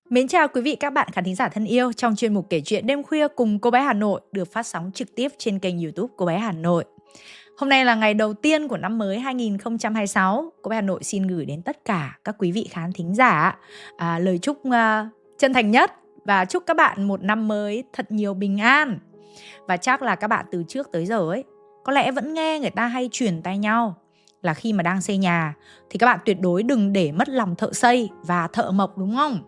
Mến chào quý vị các bạn khán thính giả thân yêu trong chuyên mục kể chuyện đêm khuya cùng cô bé Hà Nội được phát sóng trực tiếp trên kênh YouTube cô bé Hà Nội. Hôm nay là ngày đầu tiên của năm mới 2026. Cô bé Hà Nội xin gửi đến tất cả các quý vị khán thính giả lời chúc chân thành nhất và chúc các bạn một năm mới thật nhiều bình an. Và chắc là các bạn từ trước tới giờ ấy có lẽ vẫn nghe người ta hay truyền tai nhau là khi mà đang xây nhà thì các bạn tuyệt đối đừng để mất lòng thợ xây và thợ mộc, đúng không?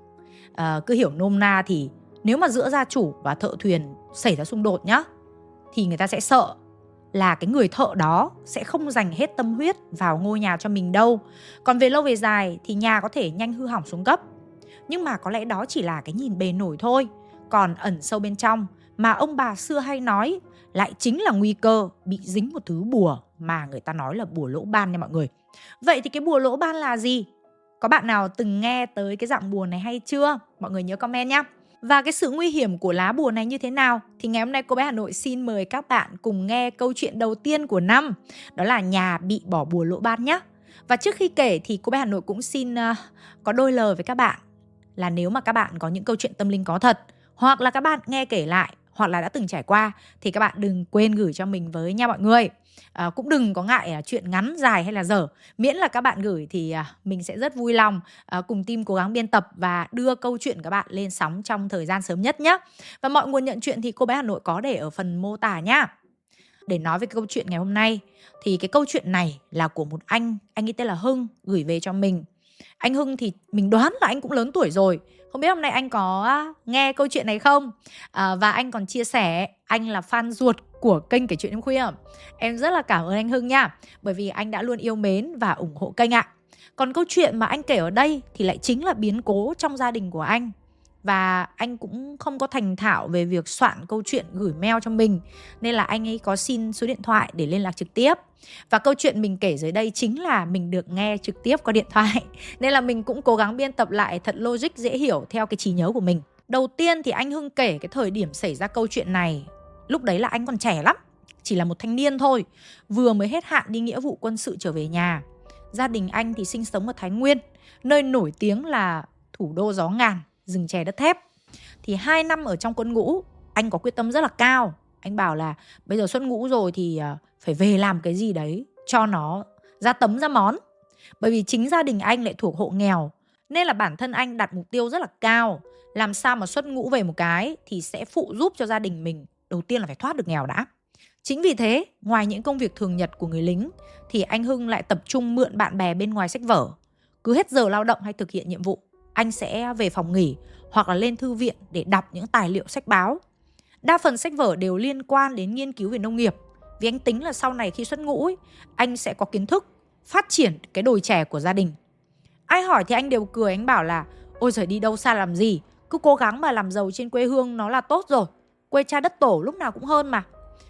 Cứ hiểu nôm na thì nếu mà giữa gia chủ và thợ thuyền xảy ra xung đột nhá, thì người ta sẽ sợ là cái người thợ đó sẽ không dành hết tâm huyết vào ngôi nhà cho mình đâu. Còn về lâu về dài thì nhà có thể nhanh hư hỏng xuống cấp. Nhưng mà có lẽ đó chỉ là cái nhìn bề nổi thôi. Còn ẩn sâu bên trong mà ông bà xưa hay nói lại chính là nguy cơ bị dính một thứ bùa mà người ta nói là bùa lỗ ban nha mọi người. Vậy thì cái bùa lỗ ban là gì? Có bạn nào từng nghe tới cái dạng bùa này hay chưa? Mọi người nhớ comment nhé. Và cái sự nguy hiểm của lá bùa này như thế nào? Thì ngày hôm nay cô bé Hà Nội xin mời các bạn cùng nghe câu chuyện đầu tiên của năm. Đó là nhà bị bỏ bùa lỗ ban nhé. Và trước khi kể thì cô bé Hà Nội cũng xin có đôi lời với các bạn. Là nếu mà các bạn có những câu chuyện tâm linh có thật, hoặc là các bạn nghe kể lại, hoặc là đã từng trải qua, thì các bạn đừng quên gửi cho mình với nha mọi người. Cũng đừng có ngại chuyện ngắn, dài hay là dở. Miễn là các bạn gửi thì mình sẽ rất vui lòng cùng team cố gắng biên tập và đưa câu chuyện các bạn lên sóng trong thời gian sớm nhất nhé. Và mọi nguồn nhận chuyện thì cô bé Hà Nội có để ở phần mô tả nhá. Để nói về cái câu chuyện ngày hôm nay thì cái câu chuyện này là của một anh ấy tên là Hưng gửi về cho mình. Anh Hưng thì mình đoán là anh cũng lớn tuổi rồi. Không biết hôm nay anh có nghe câu chuyện này không? Và anh còn chia sẻ anh là fan ruột của kênh Kể Chuyện Đêm Khuya. Em rất là cảm ơn anh Hưng nha, bởi vì anh đã luôn yêu mến và ủng hộ kênh ạ. Còn câu chuyện mà anh kể ở đây thì lại chính là biến cố trong gia đình của anh. Và anh cũng không có thành thạo về việc soạn câu chuyện gửi mail cho mình, nên là anh ấy có xin số điện thoại để liên lạc trực tiếp. Và câu chuyện mình kể dưới đây chính là mình được nghe trực tiếp qua điện thoại, nên là mình cũng cố gắng biên tập lại thật logic, dễ hiểu theo cái trí nhớ của mình. Đầu tiên thì anh Hưng kể cái thời điểm xảy ra câu chuyện này. Lúc đấy là anh còn trẻ lắm, chỉ là một thanh niên thôi, vừa mới hết hạn đi nghĩa vụ quân sự trở về nhà. Gia đình anh thì sinh sống ở Thái Nguyên, nơi nổi tiếng là thủ đô gió ngàn, rừng chè đất thép. Thì 2 năm ở trong quân ngũ, anh có quyết tâm rất là cao. Anh bảo là bây giờ xuất ngũ rồi thì phải về làm cái gì đấy cho nó ra tấm ra món. Bởi vì chính gia đình anh lại thuộc hộ nghèo, nên là bản thân anh đặt mục tiêu rất là cao. Làm sao mà xuất ngũ về một cái thì sẽ phụ giúp cho gia đình mình. Đầu tiên là phải thoát được nghèo đã. Chính vì thế, ngoài những công việc thường nhật của người lính, thì anh Hưng lại tập trung mượn bạn bè bên ngoài sách vở. Cứ hết giờ lao động hay thực hiện nhiệm vụ, anh sẽ về phòng nghỉ hoặc là lên thư viện để đọc những tài liệu sách báo. Đa phần sách vở đều liên quan đến nghiên cứu về nông nghiệp, vì anh tính là sau này khi xuất ngũ ấy, anh sẽ có kiến thức phát triển cái đồi chè của gia đình. Ai hỏi thì anh đều cười, anh bảo là ôi giời, đi đâu xa làm gì, cứ cố gắng mà làm giàu trên quê hương nó là tốt rồi. Quê cha đất tổ lúc nào cũng hơn mà.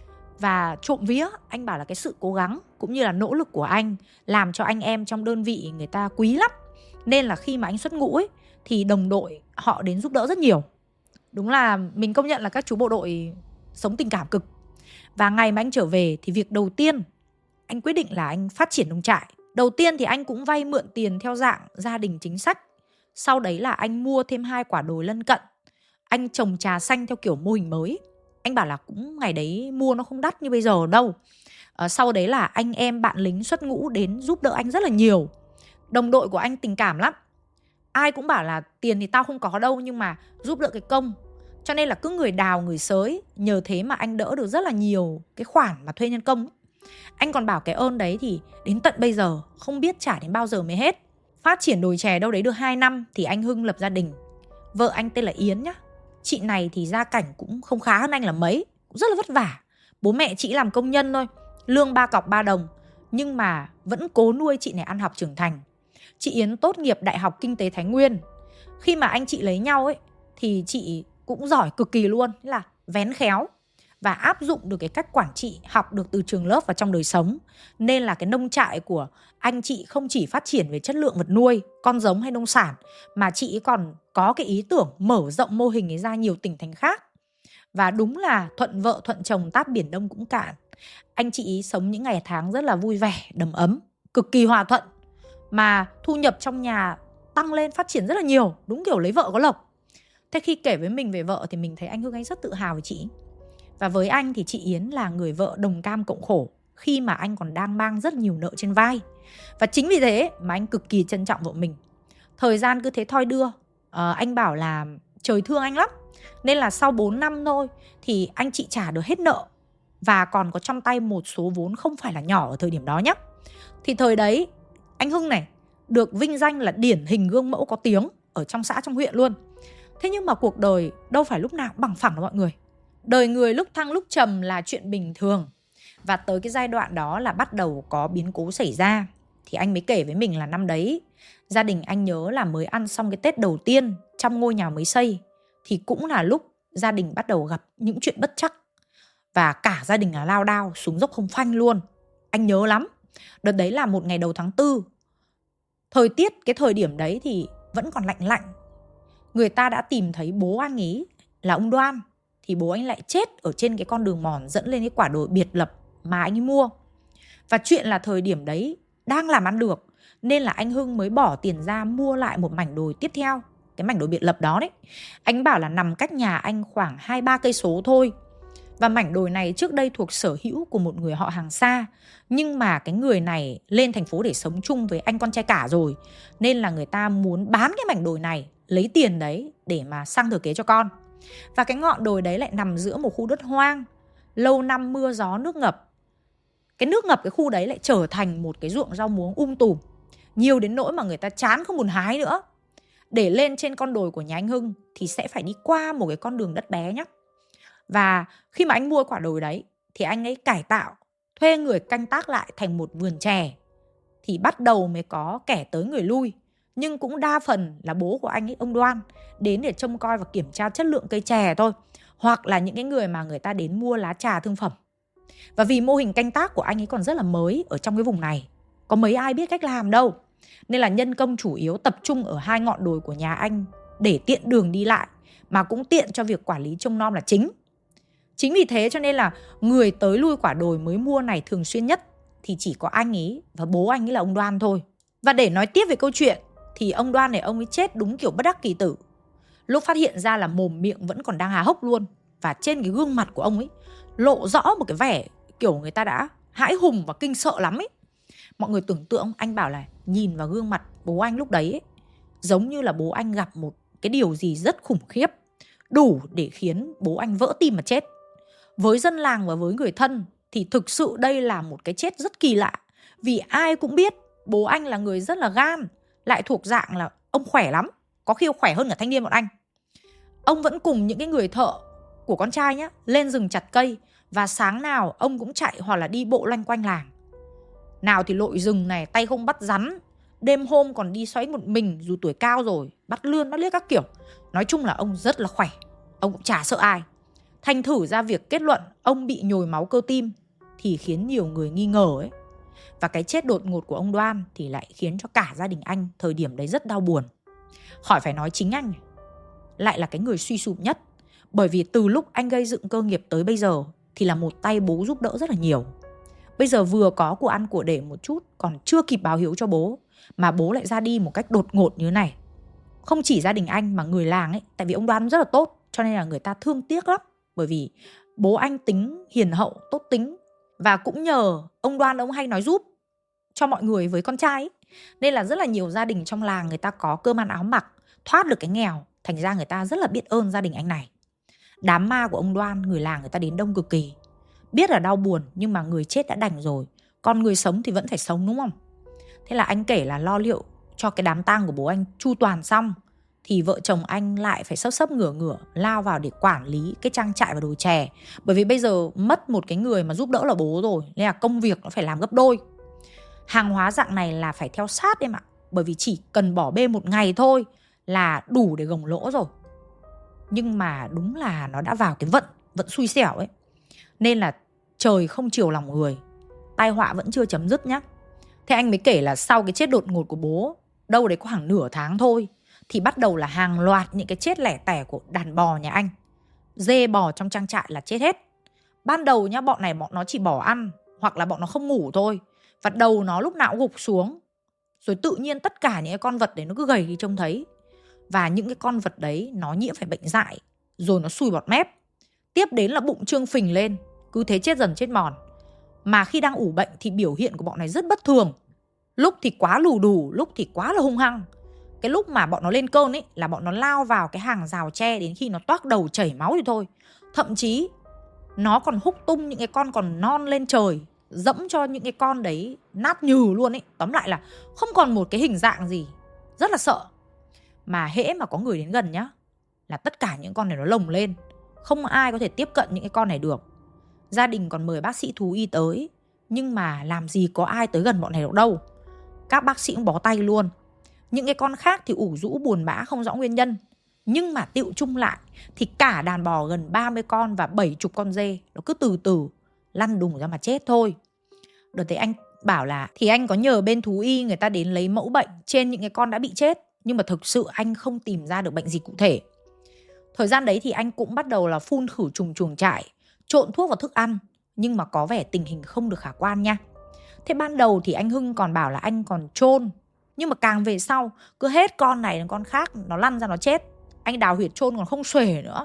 Và trộm vía, anh bảo là cái sự cố gắng cũng như là nỗ lực của anh làm cho anh em trong đơn vị người ta quý lắm. Nên là khi mà anh xuất ngũ ấy, thì đồng đội họ đến giúp đỡ rất nhiều. Đúng là mình công nhận là các chú bộ đội sống tình cảm cực. Và ngày mà anh trở về thì việc đầu tiên anh quyết định là anh phát triển nông trại. Đầu tiên thì anh cũng vay mượn tiền theo dạng gia đình chính sách. Sau đấy là anh mua thêm 2 quả đồi lân cận. Anh trồng trà xanh theo kiểu mô hình mới. Anh bảo là cũng ngày đấy mua nó không đắt như bây giờ đâu. Sau đấy là anh em bạn lính xuất ngũ đến giúp đỡ anh rất là nhiều. Đồng đội của anh tình cảm lắm. Ai cũng bảo là tiền thì tao không có đâu, nhưng mà giúp đỡ cái công. Cho nên là cứ người đào người xới. Nhờ thế mà anh đỡ được rất là nhiều cái khoản mà thuê nhân công. Anh còn bảo cái ơn đấy thì đến tận bây giờ không biết trả đến bao giờ mới hết. Phát triển đồi chè đâu đấy được 2 năm thì anh Hưng lập gia đình. Vợ anh tên là Yến nhá. Chị này thì gia cảnh cũng không khá hơn anh là mấy, cũng rất là vất vả. Bố mẹ chị làm công nhân thôi, lương 3 cọc 3 đồng, nhưng mà vẫn cố nuôi chị này ăn học trưởng thành. Chị Yến tốt nghiệp Đại học Kinh tế Thái Nguyên. Khi mà anh chị lấy nhau ấy thì chị cũng giỏi cực kỳ luôn, là vén khéo và áp dụng được cái cách quản trị học được từ trường lớp vào trong đời sống. Nên là cái nông trại của anh chị không chỉ phát triển về chất lượng vật nuôi, con giống hay nông sản, mà chị còn có cái ý tưởng mở rộng mô hình ấy ra nhiều tỉnh thành khác. Và đúng là thuận vợ thuận chồng táp biển Đông cũng cạn. Anh chị sống những ngày tháng rất là vui vẻ, đầm ấm, cực kỳ hòa thuận. Mà thu nhập trong nhà tăng lên, phát triển rất là nhiều, đúng kiểu lấy vợ có lộc. Thế khi kể với mình về vợ thì mình thấy anh Hưng anh rất tự hào về chị. Và với anh thì chị Yến là người vợ đồng cam cộng khổ khi mà anh còn đang mang rất nhiều nợ trên vai. Và chính vì thế mà anh cực kỳ trân trọng vợ mình. Thời gian cứ thế thoi đưa. Anh bảo là trời thương anh lắm, nên là sau 4 năm thôi thì anh chị trả được hết nợ và còn có trong tay một số vốn không phải là nhỏ ở thời điểm đó nhé. Thì thời đấy anh Hưng này được vinh danh là điển hình gương mẫu có tiếng ở trong xã trong huyện luôn. Thế nhưng mà cuộc đời đâu phải lúc nào cũng bằng phẳng đâu mọi người. Đời người lúc thăng lúc trầm là chuyện bình thường. Và tới cái giai đoạn đó là bắt đầu có biến cố xảy ra. Thì anh mới kể với mình là năm đấy gia đình anh nhớ là mới ăn xong cái Tết đầu tiên trong ngôi nhà mới xây. Thì cũng là lúc gia đình bắt đầu gặp những chuyện bất trắc. Và cả gia đình là lao đao xuống dốc không phanh luôn. Anh nhớ lắm. Đợt đấy là một ngày đầu tháng 4. Thời tiết cái thời điểm đấy thì vẫn còn lạnh lạnh. Người ta đã tìm thấy bố anh ấy là ông Đoan. Thì bố anh lại chết ở trên cái con đường mòn dẫn lên cái quả đồi biệt lập mà anh ấy mua. Và chuyện là thời điểm đấy đang làm ăn được, nên là anh Hưng mới bỏ tiền ra mua lại một mảnh đồi tiếp theo. Cái mảnh đồi biệt lập đó đấy, anh bảo là nằm cách nhà anh khoảng 2-3 cây số thôi. Và mảnh đồi này trước đây thuộc sở hữu của một người họ hàng xa. Nhưng mà cái người này lên thành phố để sống chung với anh con trai cả rồi, nên là người ta muốn bán cái mảnh đồi này, lấy tiền đấy để mà sang thừa kế cho con. Và cái ngọn đồi đấy lại nằm giữa một khu đất hoang. Lâu năm mưa gió nước ngập. Cái nước ngập cái khu đấy lại trở thành một cái ruộng rau muống tùm. Nhiều đến nỗi mà người ta chán không muốn hái nữa. Để lên trên con đồi của nhà anh Hưng thì sẽ phải đi qua một cái con đường đất bé nhé. Và khi mà anh mua quả đồi đấy thì anh ấy cải tạo, thuê người canh tác lại thành một vườn chè. Thì bắt đầu mới có kẻ tới người lui. Nhưng cũng đa phần là bố của anh ấy, ông Đoan, đến để trông coi và kiểm tra chất lượng cây chè thôi. Hoặc là những cái người mà người ta đến mua lá trà thương phẩm. Và vì mô hình canh tác của anh ấy còn rất là mới ở trong cái vùng này, có mấy ai biết cách làm đâu, nên là nhân công chủ yếu tập trung ở 2 ngọn đồi của nhà anh để tiện đường đi lại, mà cũng tiện cho việc quản lý trông nom là chính. Chính vì thế cho nên là người tới lui quả đồi mới mua này thường xuyên nhất thì chỉ có anh ấy và bố anh ấy là ông Đoan thôi. Và để nói tiếp về câu chuyện thì ông Đoan này ông ấy chết đúng kiểu bất đắc kỳ tử. Lúc phát hiện ra là mồm miệng vẫn còn đang há hốc luôn. Và trên cái gương mặt của ông ấy lộ rõ một cái vẻ kiểu người ta đã hãi hùng và kinh sợ lắm ấy. Mọi người tưởng tượng, anh bảo là nhìn vào gương mặt bố anh lúc đấy ấy, giống như là bố anh gặp một cái điều gì rất khủng khiếp, đủ để khiến bố anh vỡ tim mà chết. Với dân làng và với người thân thì thực sự đây là một cái chết rất kỳ lạ. Vì ai cũng biết bố anh là người rất là gan, lại thuộc dạng là ông khỏe lắm, có khi khỏe hơn cả thanh niên bọn anh. Ông vẫn cùng những cái người thợ của con trai nhá lên rừng chặt cây. Và sáng nào ông cũng chạy hoặc là đi bộ loanh quanh làng. Nào thì lội rừng này, tay không bắt rắn. Đêm hôm còn đi xoáy một mình dù tuổi cao rồi, bắt lươn bắt liếc các kiểu. Nói chung là ông rất là khỏe. Ông cũng chả sợ ai. Thành thử ra việc kết luận ông bị nhồi máu cơ tim thì khiến nhiều người nghi ngờ ấy. Và cái chết đột ngột của ông Đoan thì lại khiến cho cả gia đình anh thời điểm đấy rất đau buồn. Khỏi phải nói chính anh lại là cái người suy sụp nhất. Bởi vì từ lúc anh gây dựng cơ nghiệp tới bây giờ thì là một tay bố giúp đỡ rất là nhiều. Bây giờ vừa có của ăn của để một chút, còn chưa kịp báo hiếu cho bố, mà bố lại ra đi một cách đột ngột như thế này. Không chỉ gia đình anh mà người làng ấy, tại vì ông Đoan rất là tốt, cho nên là người ta thương tiếc lắm. Bởi vì bố anh tính hiền hậu, tốt tính. Và cũng nhờ ông Đoan ông hay nói giúp cho mọi người với con trai ấy. Nên là rất là nhiều gia đình trong làng người ta có cơm ăn áo mặc, thoát được cái nghèo. Thành ra người ta rất là biết ơn gia đình anh này. Đám ma của ông Đoan, người làng người ta đến đông cực kỳ. Biết là đau buồn nhưng mà người chết đã đành rồi, còn người sống thì vẫn phải sống, đúng không? Thế là anh kể là lo liệu cho cái đám tang của bố anh chu toàn xong thì vợ chồng anh lại phải sấp ngửa lao vào để quản lý cái trang trại và đồi chè. Bởi vì bây giờ mất một cái người mà giúp đỡ là bố rồi, nên là công việc nó phải làm gấp đôi. Hàng hóa dạng này là phải theo sát em ạ. Bởi vì chỉ cần bỏ bê một ngày thôi là đủ để gồng lỗ rồi. Nhưng mà đúng là nó đã vào cái vận xui xẻo ấy. Nên là trời không chiều lòng người, tai họa vẫn chưa chấm dứt nhá. Thế anh mới kể là sau cái chết đột ngột của bố, đâu đấy có khoảng nửa tháng thôi, thì bắt đầu là hàng loạt những cái chết lẻ tẻ của đàn bò nhà anh. Dê bò trong trang trại là chết hết. Ban đầu nhá, bọn nó chỉ bỏ ăn hoặc là bọn nó không ngủ thôi. Và đầu nó lúc nào cũng gục xuống. Rồi tự nhiên tất cả những cái con vật đấy nó cứ gầy đi trông thấy. Và những cái con vật đấy nó nhiễm phải bệnh dại, rồi nó sùi bọt mép. Tiếp đến là bụng trương phình lên, cứ thế chết dần chết mòn. Mà khi đang ủ bệnh thì biểu hiện của bọn này rất bất thường. Lúc thì quá lù đù, lúc thì quá là hung hăng. Cái lúc mà bọn nó lên cơn ấy là bọn nó lao vào cái hàng rào tre đến khi nó toác đầu chảy máu thì thôi. Thậm chí nó còn húc tung những cái con còn non lên trời, dẫm cho những cái con đấy nát nhừ luôn ấy. Tóm lại là không còn một cái hình dạng gì, rất là sợ. Mà hễ mà có người đến gần nhá, là tất cả những con này nó lồng lên, không ai có thể tiếp cận những cái con này được. Gia đình còn mời bác sĩ thú y tới, nhưng mà làm gì có ai tới gần bọn này được đâu. Các bác sĩ cũng bó tay luôn. Những cái con khác thì ủ rũ buồn bã không rõ nguyên nhân. Nhưng mà tựu chung lại thì cả đàn bò gần 30 con và 70 con dê nó cứ từ từ lăn đùng ra mà chết thôi. Đợt đấy anh bảo là thì anh có nhờ bên thú y người ta đến lấy mẫu bệnh trên những cái con đã bị chết, nhưng mà thực sự anh không tìm ra được bệnh gì cụ thể. Thời gian đấy thì anh cũng bắt đầu là phun khử trùng chuồng trại, trộn thuốc vào thức ăn, nhưng mà có vẻ tình hình không được khả quan nha. Thế ban đầu thì anh Hưng còn bảo là anh còn chôn, nhưng mà càng về sau cứ hết con này đến con khác nó lăn ra nó chết. Anh đào huyệt chôn còn không xuể nữa.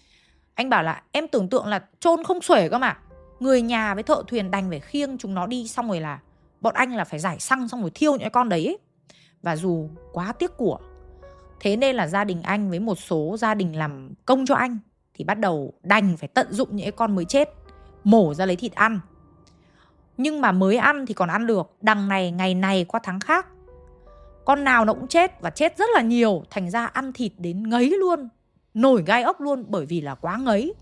Anh bảo là em tưởng tượng là chôn không xuể cơ mà. Người nhà với thợ thuyền đành phải khiêng chúng nó đi, xong rồi là bọn anh là phải rải xăng xong rồi thiêu những cái con đấy ấy. Và dù quá tiếc của, thế nên là gia đình anh với một số gia đình làm công cho anh thì bắt đầu đành phải tận dụng những cái con mới chết, mổ ra lấy thịt ăn. Nhưng mà mới ăn thì còn ăn được, đằng này ngày này qua tháng khác, con nào nó cũng chết và chết rất là nhiều. Thành ra ăn thịt đến ngấy luôn, nổi gai ốc luôn, bởi vì là quá ngấy.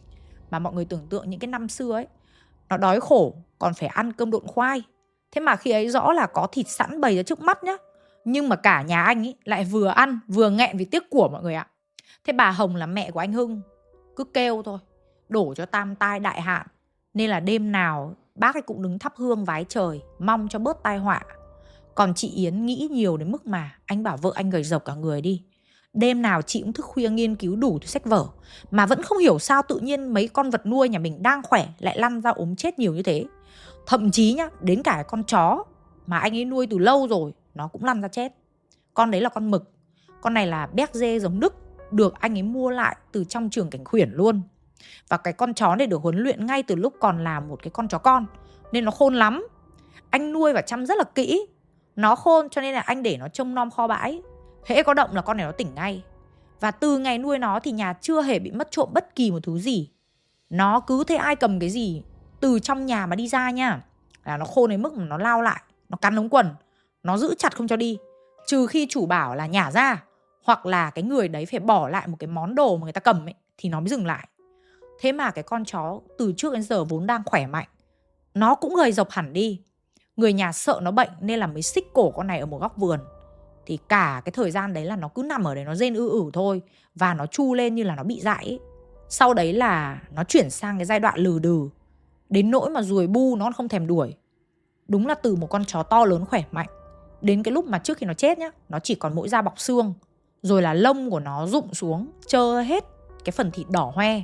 Mà mọi người tưởng tượng những cái năm xưa ấy, nó đói khổ còn phải ăn cơm độn khoai. Thế mà khi ấy rõ là có thịt sẵn bày ra trước mắt nhá, nhưng mà cả nhà anh ấy lại vừa ăn vừa nghẹn vì tiếc của mọi người ạ. Thế bà Hồng là mẹ của anh Hưng cứ kêu thôi, đổ cho tam tai đại hạn. Nên là đêm nào bác ấy cũng đứng thắp hương vái trời, mong cho bớt tai họa. Còn chị Yến nghĩ nhiều đến mức mà anh bảo vợ anh gầy rộc cả người đi. Đêm nào chị cũng thức khuya nghiên cứu đủ thứ sách vở, mà vẫn không hiểu sao tự nhiên mấy con vật nuôi nhà mình đang khỏe lại lăn ra ốm chết nhiều như thế. Thậm chí nhá, đến cả con chó mà anh ấy nuôi từ lâu rồi nó cũng lăn ra chết. Con đấy là con mực. Con này là béc dê giống Đức, được anh ấy mua lại từ trong trường cảnh khuyển luôn. Và cái con chó này được huấn luyện ngay từ lúc còn là một cái con chó con, nên nó khôn lắm. Anh nuôi và chăm rất là kỹ. Nó khôn cho nên là anh để nó trông nom kho bãi. Hễ có động là con này nó tỉnh ngay. Và từ ngày nuôi nó thì nhà chưa hề bị mất trộm bất kỳ một thứ gì. Nó cứ thấy ai cầm cái gì từ trong nhà mà đi ra nha, là nó khôn đến mức mà nó lao lại, nó cắn ống quần, nó giữ chặt không cho đi. Trừ khi chủ bảo là nhả ra, hoặc là cái người đấy phải bỏ lại một cái món đồ mà người ta cầm ấy, thì nó mới dừng lại. Thế mà cái con chó từ trước đến giờ vốn đang khỏe mạnh, nó cũng gầy rộc hẳn đi. Người nhà sợ nó bệnh nên là mới xích cổ con này ở một góc vườn. Thì cả cái thời gian đấy là nó cứ nằm ở đấy, nó rên ư thôi. Và nó chu lên như là nó bị dại ấy. Sau đấy là nó chuyển sang cái giai đoạn lừ đừ, đến nỗi mà ruồi bu nó không thèm đuổi. Đúng là từ một con chó to lớn khỏe mạnh, đến cái lúc mà trước khi nó chết nhá, nó chỉ còn mỗi da bọc xương, rồi là lông của nó rụng xuống, trơ hết cái phần thịt đỏ hoe.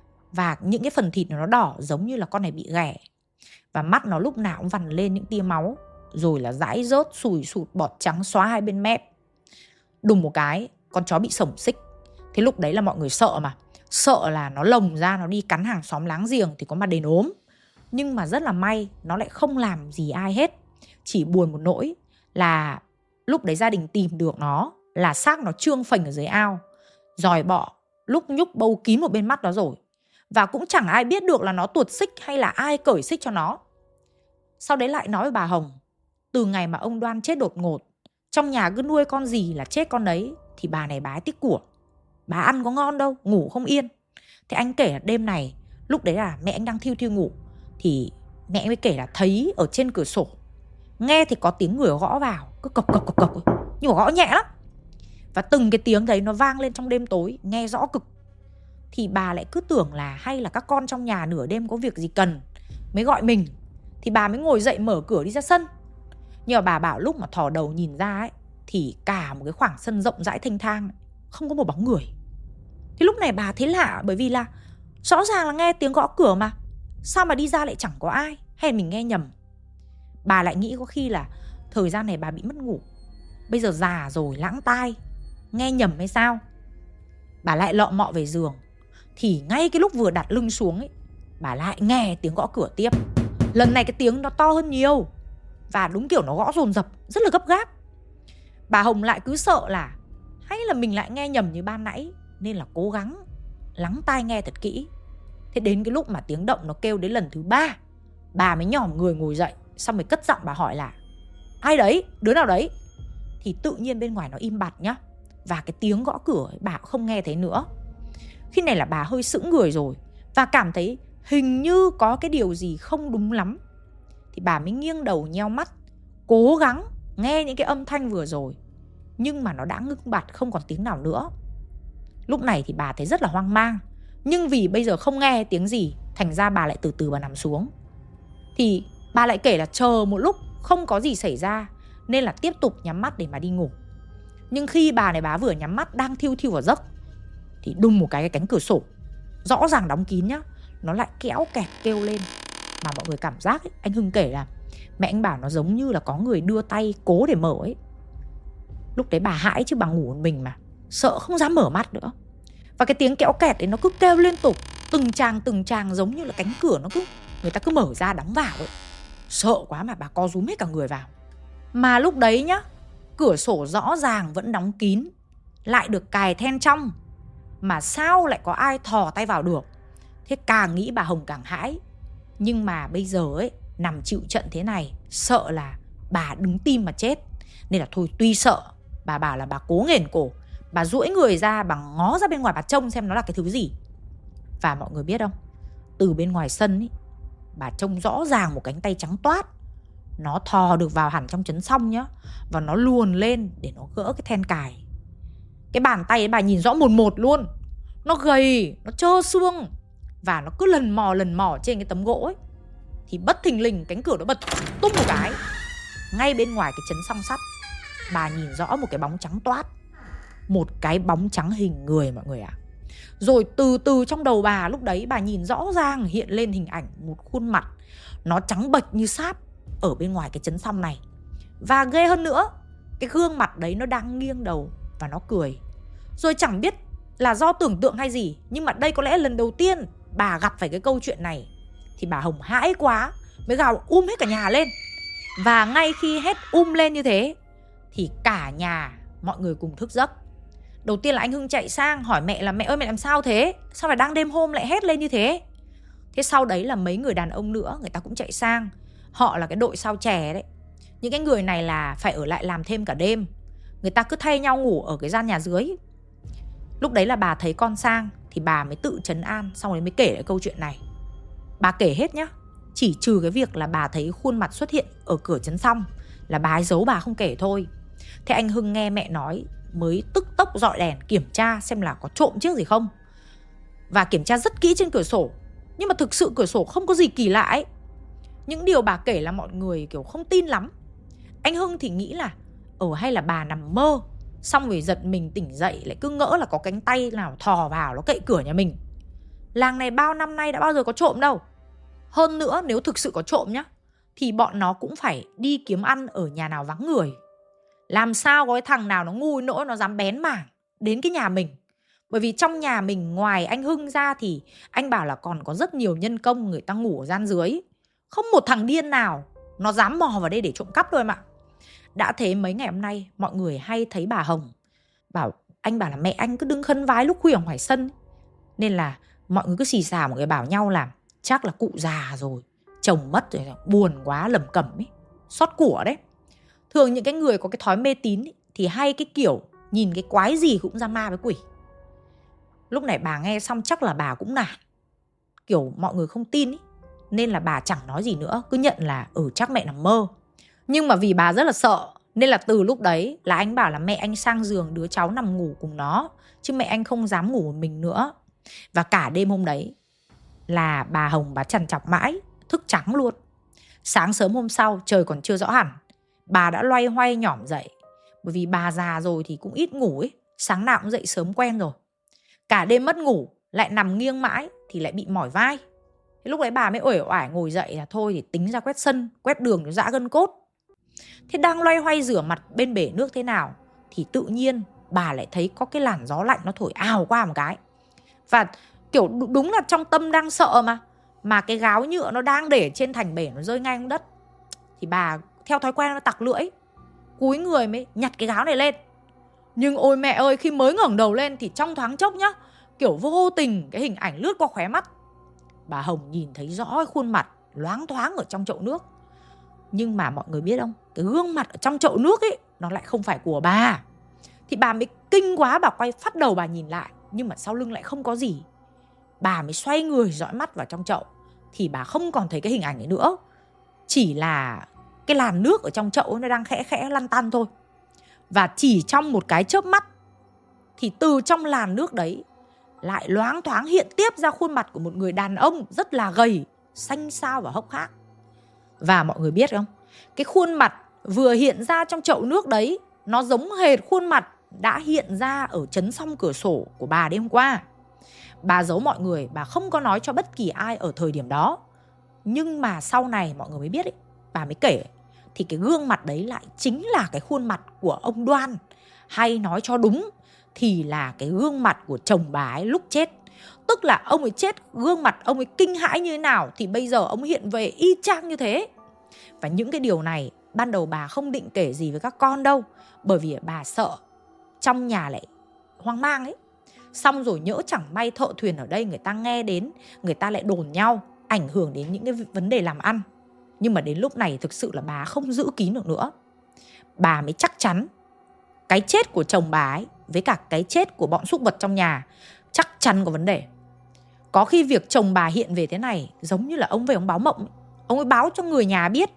Và những cái phần thịt nó đỏ giống như là con này bị ghẻ. Và mắt nó lúc nào cũng vằn lên những tia máu, rồi là dãi rớt, sùi sụt bọt trắng xóa hai bên mép. Đùng một cái, con chó bị sổng xích. Thế lúc đấy là mọi người sợ mà. Sợ là nó lồng ra, nó đi cắn hàng xóm láng giềng thì có mà đến ốm. Nhưng mà rất là may, nó lại không làm gì ai hết. Chỉ buồn một nỗi là lúc đấy gia đình tìm được nó là xác nó trương phình ở dưới ao, giòi bọ lúc nhúc bâu kín một bên mắt đó rồi. Và cũng chẳng ai biết được là nó tuột xích hay là ai cởi xích cho nó. Sau đấy lại nói với bà Hồng, từ ngày mà ông Đoan chết đột ngột, trong nhà cứ nuôi con gì là chết con đấy, thì bà này bà ấy tiếc của. Bà ăn có ngon đâu, ngủ không yên. Thì anh kể là đêm này, lúc đấy là mẹ anh đang thiu thiu ngủ, thì mẹ anh mới kể là thấy ở trên cửa sổ, nghe thì có tiếng người gõ vào, cứ cộc cộc cộc cộc, nhưng mà gõ nhẹ lắm. Và từng cái tiếng đấy nó vang lên trong đêm tối, nghe rõ cực. Thì bà lại cứ tưởng là hay là các con trong nhà nửa đêm có việc gì cần mới gọi mình. Thì bà mới ngồi dậy mở cửa đi ra sân. Nhưng mà bà bảo lúc mà thò đầu nhìn ra ấy, thì cả một cái khoảng sân rộng rãi thênh thang, không có một bóng người. Thì lúc này bà thấy lạ, bởi vì là rõ ràng là nghe tiếng gõ cửa mà, sao mà đi ra lại chẳng có ai, hay mình nghe nhầm. Bà lại nghĩ có khi là thời gian này bà bị mất ngủ, bây giờ già rồi lãng tai, nghe nhầm hay sao. Bà lại lọ mọ về giường. Thì ngay cái lúc vừa đặt lưng xuống ấy, bà lại nghe tiếng gõ cửa tiếp. Lần này cái tiếng nó to hơn nhiều, và đúng kiểu nó gõ dồn dập, rất là gấp gáp. Bà Hồng lại cứ sợ là hay là mình lại nghe nhầm như ban nãy, nên là cố gắng lắng tai nghe thật kỹ. Thế đến cái lúc mà tiếng động nó kêu đến lần thứ 3, bà mới nhòm người ngồi dậy, xong rồi cất giọng bà hỏi là: ai đấy? Đứa nào đấy? Thì tự nhiên bên ngoài nó im bặt nhá. Và cái tiếng gõ cửa ấy, bà cũng không nghe thấy nữa. Khi này là bà hơi sững người rồi, và cảm thấy hình như có cái điều gì không đúng lắm. Thì bà mới nghiêng đầu nheo mắt, cố gắng nghe những cái âm thanh vừa rồi. Nhưng mà nó đã ngưng bặt, không còn tiếng nào nữa. Lúc này thì bà thấy rất là hoang mang. Nhưng vì bây giờ không nghe tiếng gì, thành ra bà lại từ từ bà nằm xuống. Thì bà lại kể là chờ một lúc không có gì xảy ra, nên là tiếp tục nhắm mắt để mà đi ngủ. Nhưng khi bà này bà vừa nhắm mắt đang thiu thiu vào giấc, thì đùng một cái cánh cửa sổ rõ ràng đóng kín nhá, nó lại kéo kẹt kêu lên. Mà mọi người cảm giác ấy, anh Hưng kể là mẹ anh bảo nó giống như là có người đưa tay cố để mở ấy. Lúc đấy bà hãi chứ bà ngủ một mình mà, sợ không dám mở mắt nữa. Và cái tiếng kéo kẹt ấy nó cứ kêu liên tục, từng tràng giống như là cánh cửa nó cứ người ta cứ mở ra đóng vào ấy. Sợ quá mà bà co rúm hết cả người vào. Mà lúc đấy nhá, cửa sổ rõ ràng vẫn đóng kín, lại được cài then trong, mà sao lại có ai thò tay vào được. Thế càng nghĩ bà Hồng càng hãi. Nhưng mà bây giờ ấy, nằm chịu trận thế này, sợ là bà đứng tim mà chết. Nên là thôi tuy sợ, bà bảo là bà cố nghển cổ, bà duỗi người ra, bà ngó ra bên ngoài bà trông xem nó là cái thứ gì. Và mọi người biết không, từ bên ngoài sân ấy, bà trông rõ ràng một cánh tay trắng toát. Nó thò được vào hẳn trong chấn xong nhá, và nó luồn lên để nó gỡ cái then cài. Cái bàn tay ấy bà nhìn rõ một luôn. Nó gầy, nó trơ xương, và nó cứ lần mò trên cái tấm gỗ ấy. Thì bất thình lình cánh cửa nó bật tung một cái. Ngay bên ngoài cái chấn song sắt, bà nhìn rõ một cái bóng trắng toát. Một cái bóng trắng hình người mọi người ạ. Rồi từ từ trong đầu bà lúc đấy, bà nhìn rõ ràng hiện lên hình ảnh một khuôn mặt, nó trắng bệch như sáp ở bên ngoài cái chấn song này. Và ghê hơn nữa, cái gương mặt đấy nó đang nghiêng đầu và nó cười. Rồi chẳng biết là do tưởng tượng hay gì, nhưng mà đây có lẽ là lần đầu tiên bà gặp phải cái câu chuyện này. Thì bà Hồng hãi quá, mới gào hết cả nhà lên. Và ngay khi hét lên như thế, thì cả nhà mọi người cùng thức giấc. Đầu tiên là anh Hưng chạy sang hỏi mẹ là: mẹ ơi, mẹ làm sao thế? Sao phải đang đêm hôm lại hét lên như thế? Thế sau đấy là mấy người đàn ông nữa, người ta cũng chạy sang. Họ là cái đội sao chè đấy. Những cái người này là phải ở lại làm thêm cả đêm. Người ta cứ thay nhau ngủ ở cái gian nhà dưới. Lúc đấy là bà thấy con sang, thì bà mới tự trấn an, xong rồi mới kể lại câu chuyện này. Bà kể hết nhá, chỉ trừ cái việc là bà thấy khuôn mặt xuất hiện ở cửa chấn xong, là bà ấy giấu bà không kể thôi. Thế anh Hưng nghe mẹ nói mới tức tốc dọi đèn kiểm tra xem là có trộm chiếc gì không. Và kiểm tra rất kỹ trên cửa sổ, nhưng mà thực sự cửa sổ không có gì kỳ lạ ấy. Những điều bà kể là mọi người kiểu không tin lắm. Anh Hưng thì nghĩ là hay là bà nằm mơ, xong rồi giật mình tỉnh dậy lại cứ ngỡ là có cánh tay nào thò vào nó cậy cửa nhà mình. Làng này bao năm nay đã bao giờ có trộm đâu. Hơn nữa nếu thực sự có trộm nhá, thì bọn nó cũng phải đi kiếm ăn ở nhà nào vắng người. Làm sao có cái thằng nào nó ngu nỗi nó dám bén mảng đến cái nhà mình. Bởi vì trong nhà mình ngoài anh Hưng ra thì anh bảo là còn có rất nhiều nhân công người ta ngủ ở gian dưới. Không một thằng điên nào nó dám mò vào đây để trộm cắp đâu em ạ. Đã thế mấy ngày hôm nay mọi người hay thấy bà Hồng anh bảo là mẹ anh cứ đứng khấn vái lúc khuya ở ngoài sân. Nên là mọi người cứ xì xào, mọi người bảo nhau là chắc là cụ già rồi, chồng mất rồi, buồn quá lẩm cẩm ấy, xót của đấy. Thường những cái người có cái thói mê tín ấy, thì hay cái kiểu nhìn cái quái gì cũng ra ma với quỷ. Lúc này bà nghe xong chắc là bà cũng nản, kiểu mọi người không tin ấy. Nên là bà chẳng nói gì nữa, cứ nhận là chắc mẹ nằm mơ. Nhưng mà vì bà rất là sợ, nên là từ lúc đấy là anh bảo là mẹ anh sang giường đứa cháu nằm ngủ cùng nó, chứ mẹ anh không dám ngủ một mình nữa. Và cả đêm hôm đấy là bà Hồng bà trằn trọc mãi, thức trắng luôn. Sáng sớm hôm sau trời còn chưa rõ hẳn, bà đã loay hoay nhỏm dậy. Bởi vì bà già rồi thì cũng ít ngủ ấy, sáng nào cũng dậy sớm quen rồi. Cả đêm mất ngủ, lại nằm nghiêng mãi thì lại bị mỏi vai. Thế lúc đấy bà mới uể oải ngồi dậy là thôi thì tính ra quét sân, quét đường cho dã gân cốt. Thế đang loay hoay rửa mặt bên bể nước thế nào thì tự nhiên bà lại thấy có cái làn gió lạnh nó thổi ào qua một cái. Và kiểu đúng là trong tâm đang sợ mà cái gáo nhựa nó đang để trên thành bể nó rơi ngay xuống đất. Thì bà theo thói quen nó tặc lưỡi, cúi người mới nhặt cái gáo này lên. Nhưng ôi mẹ ơi, khi mới ngẩng đầu lên thì trong thoáng chốc nhá, kiểu vô tình cái hình ảnh lướt qua khóe mắt. Bà Hồng nhìn thấy rõ khuôn mặt loáng thoáng ở trong chậu nước. Nhưng mà mọi người biết không, cái gương mặt ở trong chậu nước ấy nó lại không phải của bà. Thì bà mới kinh quá, bà quay phát đầu bà nhìn lại, nhưng mà sau lưng lại không có gì. Bà mới xoay người dõi mắt vào trong chậu, thì bà không còn thấy cái hình ảnh ấy nữa. Chỉ là cái làn nước ở trong chậu nó đang khẽ khẽ lăn tăn thôi. Và chỉ trong một cái chớp mắt thì từ trong làn nước đấy lại loáng thoáng hiện tiếp ra khuôn mặt của một người đàn ông rất là gầy, xanh xao và hốc hác. Và mọi người biết không, cái khuôn mặt vừa hiện ra trong chậu nước đấy nó giống hệt khuôn mặt đã hiện ra ở chấn song cửa sổ của bà đêm qua. Bà giấu mọi người, bà không có nói cho bất kỳ ai ở thời điểm đó. Nhưng mà sau này mọi người mới biết ấy, bà mới kể, thì cái gương mặt đấy lại chính là cái khuôn mặt của ông Đoan. Hay nói cho đúng thì là cái gương mặt của chồng bà ấy lúc chết. Tức là ông ấy chết, gương mặt ông ấy kinh hãi như thế nào thì bây giờ ông hiện về y chang như thế. Và những cái điều này ban đầu bà không định kể gì với các con đâu, bởi vì bà sợ trong nhà lại hoang mang ấy. Xong rồi nhỡ chẳng may thợ thuyền ở đây người ta nghe đến, người ta lại đồn nhau, ảnh hưởng đến những cái vấn đề làm ăn. Nhưng mà đến lúc này thực sự là bà không giữ kín được nữa. Bà mới chắc chắn cái chết của chồng bà ấy với cả cái chết của bọn súc vật trong nhà chắc chắn có vấn đề. Có khi việc chồng bà hiện về thế này giống như là ông về ông báo mộng ấy. Ông ấy báo cho người nhà biết.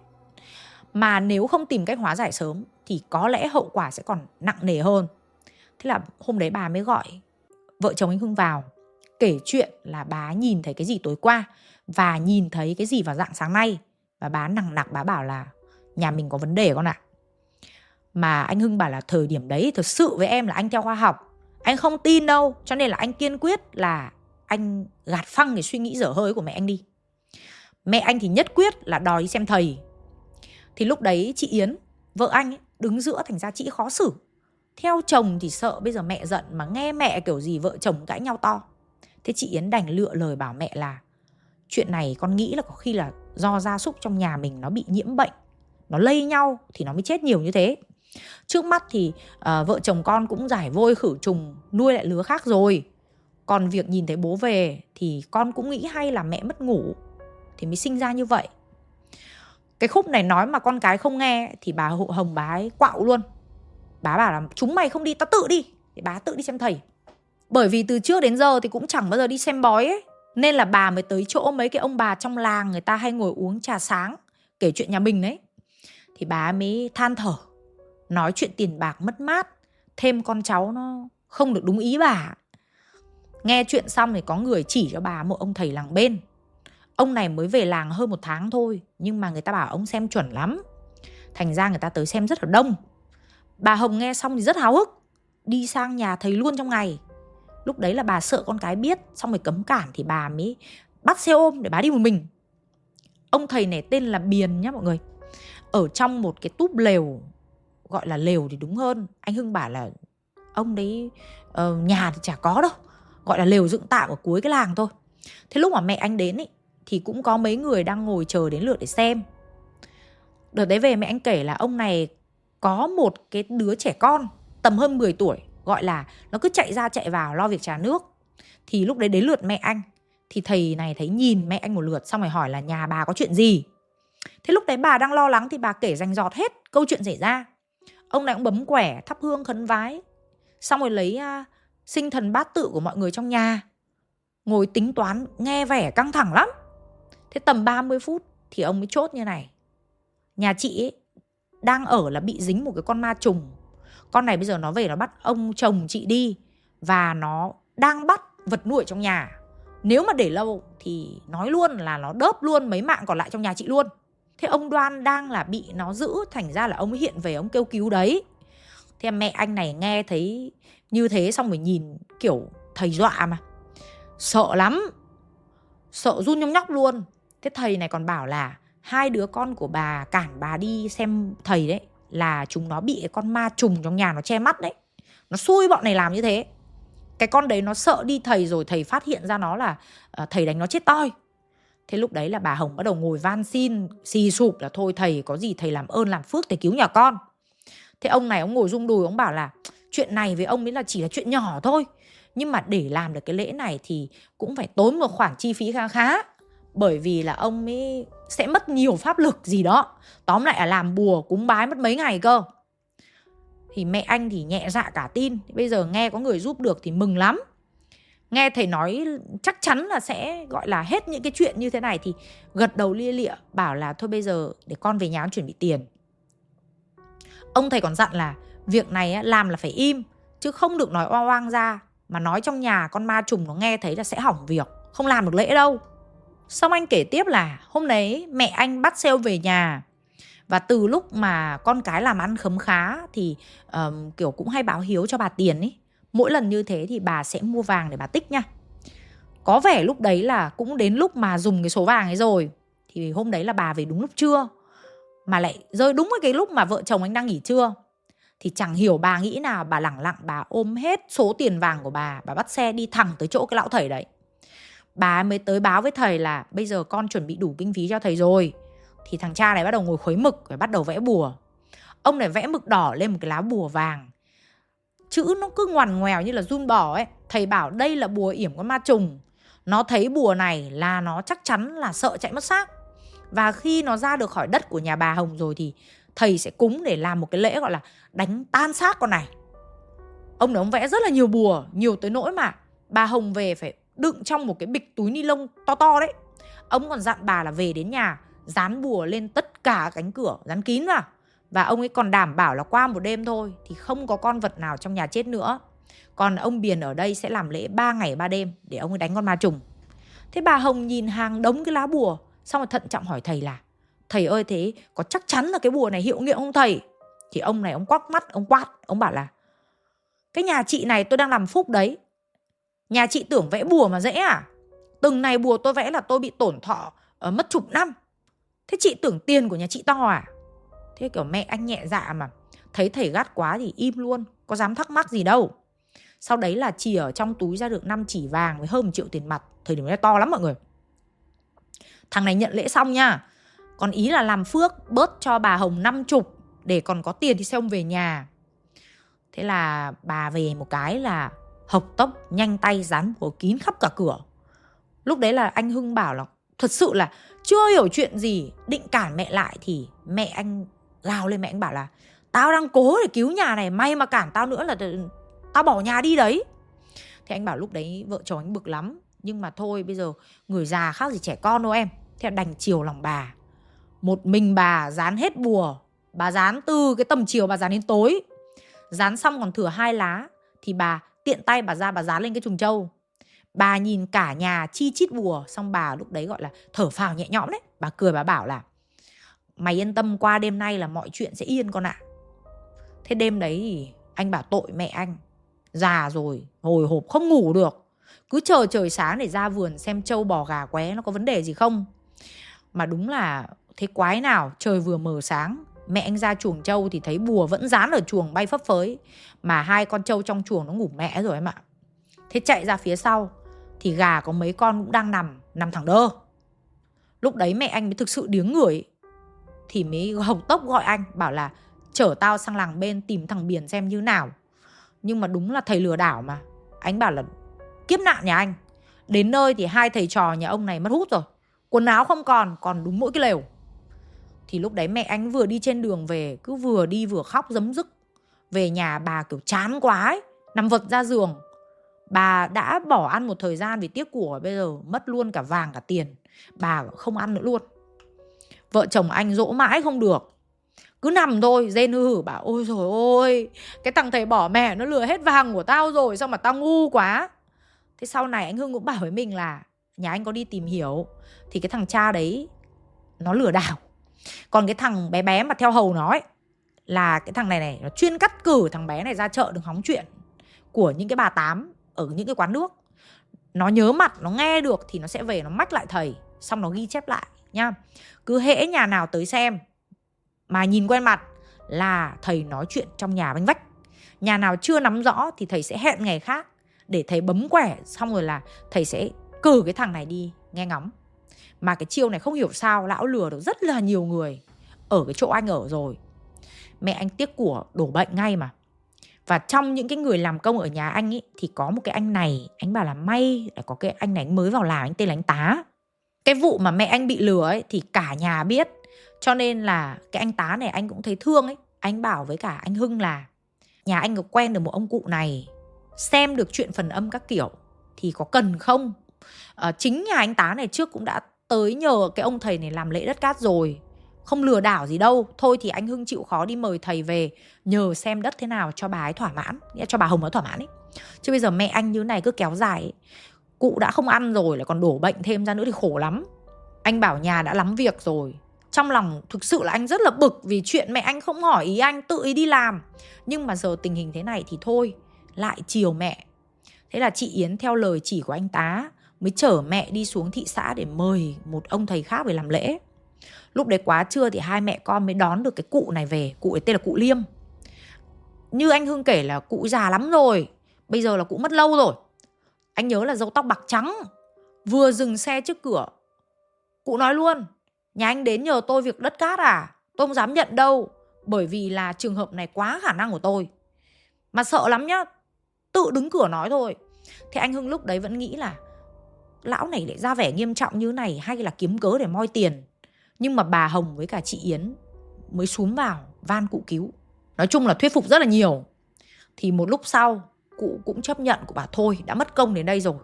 Mà nếu không tìm cách hóa giải sớm thì có lẽ hậu quả sẽ còn nặng nề hơn. Thế là hôm đấy bà mới gọi vợ chồng anh Hưng vào, kể chuyện là bà nhìn thấy cái gì tối qua và nhìn thấy cái gì vào rạng sáng nay. Và bà nằng nặc, bà bảo là nhà mình có vấn đề con ạ. Mà anh Hưng bảo là thời điểm đấy thực sự với em là anh theo khoa học, anh không tin đâu, cho nên là anh kiên quyết là anh gạt phăng cái suy nghĩ dở hơi của mẹ anh đi. Mẹ anh thì nhất quyết là đòi đi xem thầy. Thì lúc đấy chị Yến, vợ anh ấy, đứng giữa, thành ra chị khó xử. Theo chồng thì sợ bây giờ mẹ giận, mà nghe mẹ kiểu gì vợ chồng cãi nhau to. Thế chị Yến đành lựa lời bảo mẹ là chuyện này con nghĩ là có khi là do gia súc trong nhà mình nó bị nhiễm bệnh, nó lây nhau thì nó mới chết nhiều như thế. Trước mắt thì vợ chồng con cũng giải vôi khử trùng, nuôi lại lứa khác rồi. Còn việc nhìn thấy bố về thì con cũng nghĩ hay là mẹ mất ngủ thì mới sinh ra như vậy. Cái khúc này nói mà con cái không nghe thì bà Hồng bà ấy quạo luôn. Bà bảo là chúng mày không đi, tao tự đi. Thì bà tự đi xem thầy. Bởi vì từ trước đến giờ thì cũng chẳng bao giờ đi xem bói ấy, nên là bà mới tới chỗ mấy cái ông bà trong làng, người ta hay ngồi uống trà sáng, kể chuyện nhà mình đấy. Thì bà mới than thở, nói chuyện tiền bạc mất mát, thêm con cháu nó không được đúng ý bà. Nghe chuyện xong thì có người chỉ cho bà một ông thầy làng bên. Ông này mới về làng hơn 1 tháng thôi, nhưng mà người ta bảo ông xem chuẩn lắm. Thành ra người ta tới xem rất là đông. Bà Hồng nghe xong thì rất háo hức, đi sang nhà thầy luôn trong ngày. Lúc đấy là bà sợ con cái biết, xong rồi cấm cản thì bà mới bắt xe ôm để bà đi một mình. Ông thầy này tên là Biền nhá mọi người. Ở trong một cái túp lều, gọi là lều thì đúng hơn. Anh Hưng bảo là ông đấy nhà thì chả có đâu, gọi là lều dựng tạm ở cuối cái làng thôi. Thế lúc mà mẹ anh đến ý, thì cũng có mấy người đang ngồi chờ đến lượt để xem. Đợt đấy về mẹ anh kể là ông này có một cái đứa trẻ con tầm hơn 10 tuổi, gọi là nó cứ chạy ra chạy vào lo việc trà nước. Thì lúc đấy đến lượt mẹ anh, thì thầy này thấy nhìn mẹ anh một lượt, xong rồi hỏi là nhà bà có chuyện gì. Thế lúc đấy bà đang lo lắng thì bà kể rành rọt hết câu chuyện xảy ra. Ông này cũng bấm quẻ, thắp hương khấn vái, xong rồi lấy sinh thần bát tự của mọi người trong nhà, ngồi tính toán, nghe vẻ căng thẳng lắm. Thế tầm 30 phút thì ông mới chốt như này: nhà chị ấy đang ở là bị dính một cái con ma trùng. Con này bây giờ nó về nó bắt ông chồng chị đi, và nó đang bắt vật nuôi trong nhà. Nếu mà để lâu thì nói luôn là nó đớp luôn mấy mạng còn lại trong nhà chị luôn. Thế ông Đoan đang là bị nó giữ, thành ra là ông ấy hiện về ông kêu cứu đấy. Thế mẹ anh này nghe thấy như thế xong rồi nhìn kiểu thầy dọa mà, sợ lắm, sợ run nhong nhóc luôn. Thế thầy này còn bảo là 2 đứa con của bà cản bà đi xem thầy đấy là chúng nó bị cái con ma trùng trong nhà nó che mắt đấy. Nó xui bọn này làm như thế. Cái con đấy nó sợ đi thầy rồi thầy phát hiện ra nó là thầy đánh nó chết toi. Thế lúc đấy là bà Hồng bắt đầu ngồi van xin xì sụp là thôi thầy có gì thầy làm ơn làm phước thầy cứu nhà con. Thế ông này ông ngồi rung đùi, ông bảo là chuyện này với ông ấy là chỉ là chuyện nhỏ thôi, nhưng mà để làm được cái lễ này thì cũng phải tốn một khoản chi phí khá khá. Bởi vì là ông ấy sẽ mất nhiều pháp lực gì đó. Tóm lại là làm bùa cúng bái mất mấy ngày cơ. Thì mẹ anh thì nhẹ dạ cả tin. Bây giờ nghe có người giúp được thì mừng lắm. Nghe thầy nói chắc chắn là sẽ gọi là hết những cái chuyện như thế này thì gật đầu lia lịa, bảo là thôi bây giờ để con về nhà chuẩn bị tiền. Ông thầy còn dặn là việc này làm là phải im, chứ không được nói oang oang ra. Mà nói trong nhà con ma trùng nó nghe thấy là sẽ hỏng việc, không làm được lễ đâu. Xong anh kể tiếp là hôm đấy mẹ anh bắt xe về nhà. Và từ lúc mà con cái làm ăn khấm khá thì kiểu cũng hay báo hiếu cho bà tiền ấy. Mỗi lần như thế thì bà sẽ mua vàng để bà tích nha. Có vẻ lúc đấy là cũng đến lúc mà dùng cái số vàng ấy rồi. Thì hôm đấy là bà về đúng lúc trưa, mà lại rơi đúng cái lúc mà vợ chồng anh đang nghỉ trưa. Thì chẳng hiểu bà nghĩ nào, bà lẳng lặng bà ôm hết số tiền vàng của bà bắt xe đi thẳng tới chỗ cái lão thầy đấy. Bà mới tới báo với thầy là bây giờ con chuẩn bị đủ kinh phí cho thầy rồi. Thì thằng cha này bắt đầu ngồi khuấy mực và bắt đầu vẽ bùa. Ông này vẽ mực đỏ lên một cái lá bùa vàng. Chữ nó cứ ngoằn ngoèo như là giun bò ấy. Thầy bảo đây là bùa yểm con ma trùng. Nó thấy bùa này là nó chắc chắn là sợ chạy mất xác. Và khi nó ra được khỏi đất của nhà bà Hồng rồi thì thầy sẽ cúng để làm một cái lễ gọi là đánh tan xác con này. Ông này ông vẽ rất là nhiều bùa, nhiều tới nỗi mà bà Hồng về phải đựng trong một cái bịch túi ni lông to to đấy. Ông còn dặn bà là về đến nhà dán bùa lên tất cả cánh cửa, dán kín vào. Và ông ấy còn đảm bảo là qua một đêm thôi thì không có con vật nào trong nhà chết nữa. Còn ông Biền ở đây sẽ làm lễ 3 ngày 3 đêm để ông ấy đánh con ma trùng. Thế bà Hồng nhìn hàng đống cái lá bùa, xong rồi thận trọng hỏi thầy là thầy ơi thế có chắc chắn là cái bùa này hiệu nghiệm không thầy? Thì ông này ông quắc mắt, ông quát, ông bảo là cái nhà chị này tôi đang làm phúc đấy. Nhà chị tưởng vẽ bùa mà dễ à? Từng này bùa tôi vẽ là tôi bị tổn thọ mất chục năm. Thế chị tưởng tiền của nhà chị to à? Thế kiểu mẹ anh nhẹ dạ mà thấy thầy gắt quá thì im luôn, có dám thắc mắc gì đâu. Sau đấy là chỉ ở trong túi ra được 5 chỉ vàng với hơn 1 triệu tiền mặt. Thời điểm đấy to lắm mọi người. Thằng này nhận lễ xong nha, còn ý là làm phước bớt cho bà Hồng 50 để còn có tiền thì xe ông về nhà. Thế là bà về một cái là hộc tốc nhanh tay dán bùa kín khắp cả cửa. Lúc đấy là anh Hưng bảo là thật sự là chưa hiểu chuyện gì, định cản mẹ lại thì mẹ anh gào lên. Mẹ anh bảo là tao đang cố để cứu nhà này, mày mà cản tao nữa là tao bỏ nhà đi đấy. Thế anh bảo lúc đấy vợ chồng anh bực lắm, nhưng mà thôi bây giờ người già khác gì trẻ con đâu em. Thế là đành chiều lòng bà. Một mình bà dán hết bùa. Bà dán từ cái tầm chiều bà dán đến tối. Dán xong còn thừa 2 lá thì bà tiện tay bà ra bà dán lên cái trùng trâu. Bà nhìn cả nhà chi chít bùa, xong bà lúc đấy gọi là thở phào nhẹ nhõm đấy. Bà cười bà bảo là mày yên tâm, qua đêm nay là mọi chuyện sẽ yên con ạ. Thế đêm đấy thì anh bảo tội mẹ anh, già rồi hồi hộp không ngủ được, cứ chờ trời sáng để ra vườn xem trâu bò gà qué nó có vấn đề gì không. Mà đúng là thế quái nào, trời vừa mờ sáng, mẹ anh ra chuồng trâu thì thấy bùa vẫn dán ở chuồng bay phấp phới, mà 2 con trâu trong chuồng nó ngủ mẹ rồi em ạ. Thế chạy ra phía sau thì gà có mấy con cũng đang nằm thẳng đơ. Lúc đấy mẹ anh mới thực sự điếng người, thì mới hộc tốc gọi anh, bảo là chở tao sang làng bên tìm thằng Biển xem như nào. Nhưng mà đúng là thầy lừa đảo mà. Anh bảo là kiếp nạn nhà anh. Đến nơi thì 2 thầy trò nhà ông này mất hút rồi, quần áo không còn đúng mỗi cái lều. Thì lúc đấy mẹ anh vừa đi trên đường về, cứ vừa đi vừa khóc rấm rức. Về nhà bà kiểu chán quá ấy, nằm vật ra giường. Bà đã bỏ ăn một thời gian vì tiếc của, bây giờ mất luôn cả vàng cả tiền, bà không ăn nữa luôn. Vợ chồng anh dỗ mãi không được, cứ nằm thôi, rên hư hử bảo ôi trời ơi, cái thằng thầy bỏ mẹ nó lừa hết vàng của tao rồi, sao mà tao ngu quá. Thế sau này anh Hưng cũng bảo với mình là nhà anh có đi tìm hiểu thì cái thằng cha đấy nó lừa đảo. Còn cái thằng bé bé mà theo hầu nó ấy, là cái thằng này nó chuyên cắt cử thằng bé này ra chợ đường hóng chuyện của những cái bà tám ở những cái quán nước. Nó nhớ mặt, nó nghe được thì nó sẽ về nó mách lại thầy, xong nó ghi chép lại nha. Cứ hễ nhà nào tới xem mà nhìn quen mặt là thầy nói chuyện trong nhà bánh vách. Nhà nào chưa nắm rõ thì thầy sẽ hẹn ngày khác để thầy bấm quẻ, xong rồi là thầy sẽ cử cái thằng này đi nghe ngóng. Mà cái chiêu này không hiểu sao lão lừa được rất là nhiều người ở cái chỗ anh ở rồi. Mẹ anh tiếc của đổ bệnh ngay mà. Và trong những cái người làm công ở nhà anh ấy thì có một cái anh này, anh bảo là may là có cái anh này anh mới vào làm, anh tên là anh Tá. Cái vụ mà mẹ anh bị lừa ấy thì cả nhà biết, cho nên là cái anh Tá này anh cũng thấy thương ấy. Anh bảo với cả anh Hưng là nhà anh có quen được một ông cụ này, xem được chuyện phần âm các kiểu thì có cần không. Chính nhà anh Tá này trước cũng đã tới nhờ cái ông thầy này làm lễ đất cát rồi, không lừa đảo gì đâu. Thôi thì anh Hưng chịu khó đi mời thầy về nhờ xem đất thế nào cho bà ấy thỏa mãn, nghĩa cho bà Hồng nó thỏa mãn ấy. Chứ bây giờ mẹ anh như này cứ kéo dài ấy, cụ đã không ăn rồi lại còn đổ bệnh thêm ra nữa thì khổ lắm. Anh bảo nhà đã lắm việc rồi. Trong lòng thực sự là anh rất là bực vì chuyện mẹ anh không hỏi ý anh, tự ý đi làm. Nhưng mà giờ tình hình thế này thì thôi, lại chiều mẹ. Thế là chị Yến theo lời chỉ của anh Tá mới chở mẹ đi xuống thị xã để mời một ông thầy khác về làm lễ. Lúc đấy quá trưa thì hai mẹ con mới đón được cái cụ này về. Cụ ấy tên là cụ Liêm. Như anh Hưng kể là cụ già lắm rồi, bây giờ là cụ mất lâu rồi. Anh nhớ là râu tóc bạc trắng. Vừa dừng xe trước cửa, cụ nói luôn: nhà anh đến nhờ tôi việc đất cát à? Tôi không dám nhận đâu, bởi vì là trường hợp này quá khả năng của tôi. Mà sợ lắm nhá, tự đứng cửa nói thôi. Thế anh Hưng lúc đấy vẫn nghĩ là lão này lại ra vẻ nghiêm trọng như này hay là kiếm cớ để moi tiền. Nhưng mà bà Hồng với cả chị Yến mới xúm vào van cụ cứu. Nói chung là thuyết phục rất là nhiều. Thì một lúc sau cụ cũng chấp nhận, cụ bảo thôi đã mất công đến đây rồi.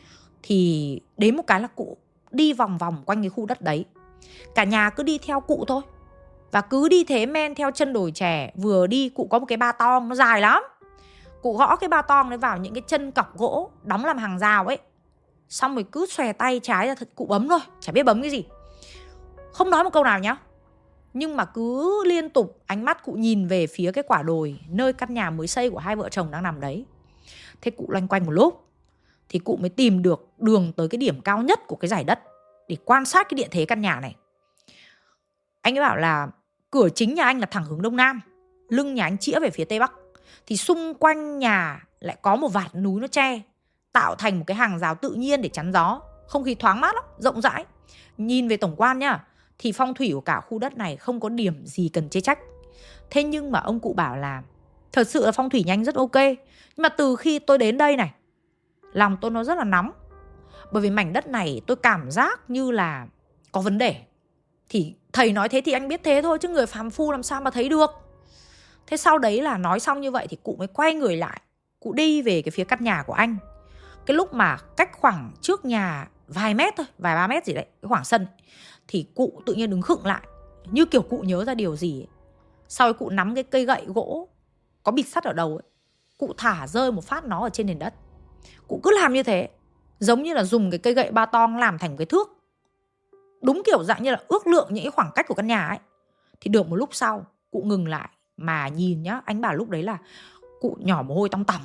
Thì đến một cái là cụ đi vòng vòng quanh cái khu đất đấy. Cả nhà cứ đi theo cụ thôi. Và cứ đi thế men theo chân đồi chè. Vừa đi cụ có một cái ba tong nó dài lắm. Cụ gõ cái ba tong đấy vào những cái chân cọc gỗ đóng làm hàng rào ấy. Xong rồi cứ xòe tay trái ra, cụ bấm thôi, chả biết bấm cái gì. Không nói một câu nào nhá. Nhưng mà cứ liên tục ánh mắt cụ nhìn về phía cái quả đồi nơi căn nhà mới xây của hai vợ chồng đang nằm đấy. Thế cụ loanh quanh một lúc thì cụ mới tìm được đường tới cái điểm cao nhất của cái dải đất để quan sát cái địa thế căn nhà này. Anh ấy bảo là cửa chính nhà anh là thẳng hướng đông nam, lưng nhà anh chĩa về phía tây bắc. Thì xung quanh nhà lại có một vạt núi nó che, tạo thành một cái hàng rào tự nhiên để chắn gió. Không khí thoáng mát lắm, rộng rãi. Nhìn về tổng quan nhá, thì phong thủy của cả khu đất này không có điểm gì cần chê trách. Thế nhưng mà ông cụ bảo là thật sự là phong thủy nhanh rất ok. Nhưng mà từ khi tôi đến đây này, lòng tôi nó rất là nóng. Bởi vì mảnh đất này tôi cảm giác như là có vấn đề. Thì thầy nói thế thì anh biết thế thôi, chứ người phàm phu làm sao mà thấy được. Thế sau đấy là nói xong như vậy thì cụ mới quay người lại, cụ đi về cái phía căn nhà của anh. Cái lúc mà cách khoảng trước nhà vài mét thôi, vài 3 mét gì đấy, cái khoảng sân ấy, thì cụ tự nhiên đứng khựng lại, như kiểu cụ nhớ ra điều gì ấy. Sau đấy cụ nắm cái cây gậy gỗ có bịt sắt ở đầu ấy, cụ thả rơi một phát nó ở trên nền đất. Cụ cứ làm như thế, giống như là dùng cái cây gậy ba tong làm thành cái thước, đúng kiểu dạng như là ước lượng những cái khoảng cách của căn nhà ấy. Thì được một lúc sau cụ ngừng lại mà nhìn nhá. Anh bảo lúc đấy là cụ nhỏ mồ hôi tong tỏng.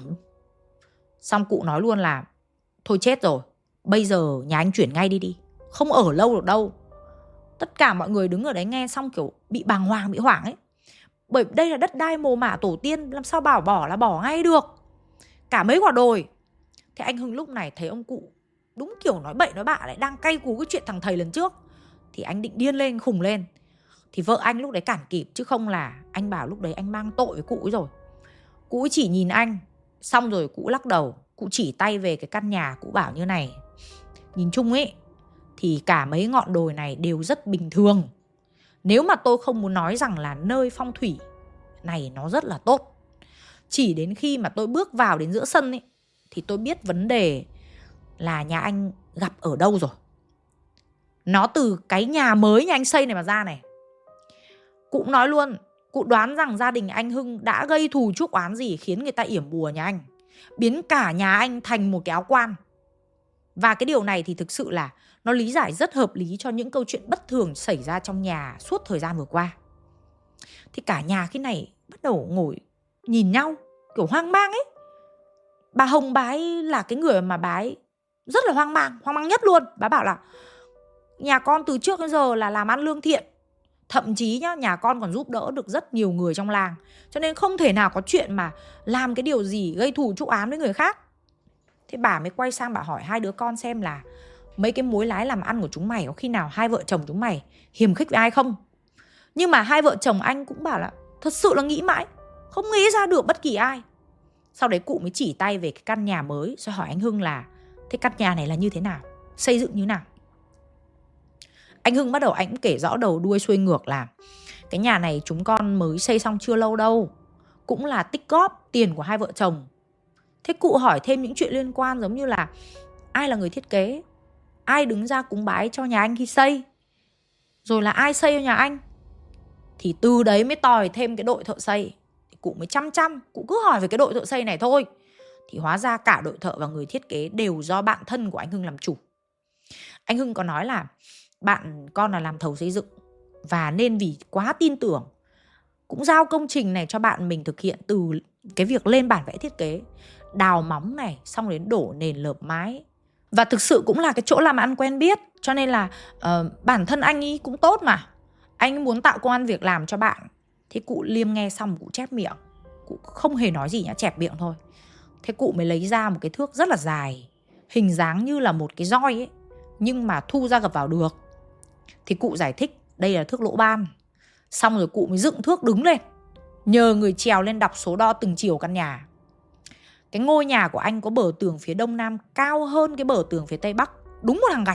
Xong cụ nói luôn là thôi chết rồi, bây giờ nhà anh chuyển ngay đi, không ở lâu được đâu. Tất cả mọi người đứng ở đấy nghe xong kiểu bị bàng hoàng, bị hoảng ấy. Bởi đây là đất đai mồ mả tổ tiên, làm sao bảo bỏ là bỏ ngay được, cả mấy quả đồi. Thế anh Hưng lúc này thấy ông cụ đúng kiểu nói bậy nói bạ, lại đang cay cú cái chuyện thằng thầy lần trước. Thì anh định điên lên, khùng lên. Thì vợ anh lúc đấy cản kịp, chứ không là anh bảo lúc đấy anh mang tội với cụ ấy rồi. Cụ ấy chỉ nhìn anh, xong rồi cụ lắc đầu, cụ chỉ tay về cái căn nhà, cụ bảo như này: nhìn chung ấy thì cả mấy ngọn đồi này đều rất bình thường. Nếu mà tôi không muốn nói rằng là nơi phong thủy này nó rất là tốt, chỉ đến khi mà tôi bước vào đến giữa sân ấy thì tôi biết vấn đề là nhà anh gặp ở đâu rồi. Nó từ cái nhà mới nhà anh xây này mà ra này. Cụ nói luôn, cụ đoán rằng gia đình anh Hưng đã gây thù chuốc oán gì khiến người ta yểm bùa nhà anh, biến cả nhà anh thành một cái áo quan. Và cái điều này thì thực sự là nó lý giải rất hợp lý cho những câu chuyện bất thường xảy ra trong nhà suốt thời gian vừa qua. Thì cả nhà khi này bắt đầu ngồi nhìn nhau kiểu hoang mang ấy. Bà Hồng bà ấy là cái người mà bà ấy rất là hoang mang nhất luôn. Bà bảo là nhà con từ trước đến giờ là làm ăn lương thiện, Thậm chí nhá, nhà con còn giúp đỡ được rất nhiều người trong làng. Cho nên không thể nào có chuyện mà làm cái điều gì gây thù chuốc oán với người khác. Thế bà mới quay sang bà hỏi hai đứa con xem là mấy cái mối lái làm ăn của chúng mày có khi nào hai vợ chồng chúng mày hiềm khích với ai không? Nhưng mà hai vợ chồng anh cũng bảo là thật sự là nghĩ mãi, không nghĩ ra được bất kỳ ai. Sau đấy cụ mới chỉ tay về cái căn nhà mới, rồi hỏi anh Hưng là thế căn nhà này là như thế nào, xây dựng như nào. Anh Hưng bắt đầu anh cũng kể rõ đầu đuôi xuôi ngược là cái nhà này chúng con mới xây xong chưa lâu đâu, cũng là tích góp tiền của hai vợ chồng. Thế cụ hỏi thêm những chuyện liên quan giống như là ai là người thiết kế, ai đứng ra cúng bái cho nhà anh khi xây, rồi là ai xây cho nhà anh. Thì từ đấy mới tòi thêm cái đội thợ xây. Thì cụ mới chăm cụ cứ hỏi về cái đội thợ xây này thôi. Thì hóa ra cả đội thợ và người thiết kế đều do bạn thân của anh Hưng làm chủ. Anh Hưng có nói là bạn con là làm thầu xây dựng, và nên vì quá tin tưởng cũng giao công trình này cho bạn mình thực hiện, từ cái việc lên bản vẽ thiết kế, đào móng này, xong đến đổ nền lợp mái. Và thực sự cũng là cái chỗ làm ăn quen biết, cho nên là bản thân anh ấy cũng tốt mà, anh ấy muốn tạo công ăn việc làm cho bạn. Thế cụ Liêm nghe xong cụ chép miệng, cụ không hề nói gì nhá, chẹp miệng thôi. Thế cụ mới lấy ra một cái thước rất là dài, hình dáng như là một cái roi ấy, nhưng mà thu ra gập vào được. Thì cụ giải thích đây là thước lỗ ban. Xong rồi cụ mới dựng thước đứng lên, nhờ người trèo lên đọc số đo từng chiều căn nhà. Cái ngôi nhà của anh có bờ tường phía đông nam cao hơn cái bờ tường phía tây bắc, đúng một hàng gạch.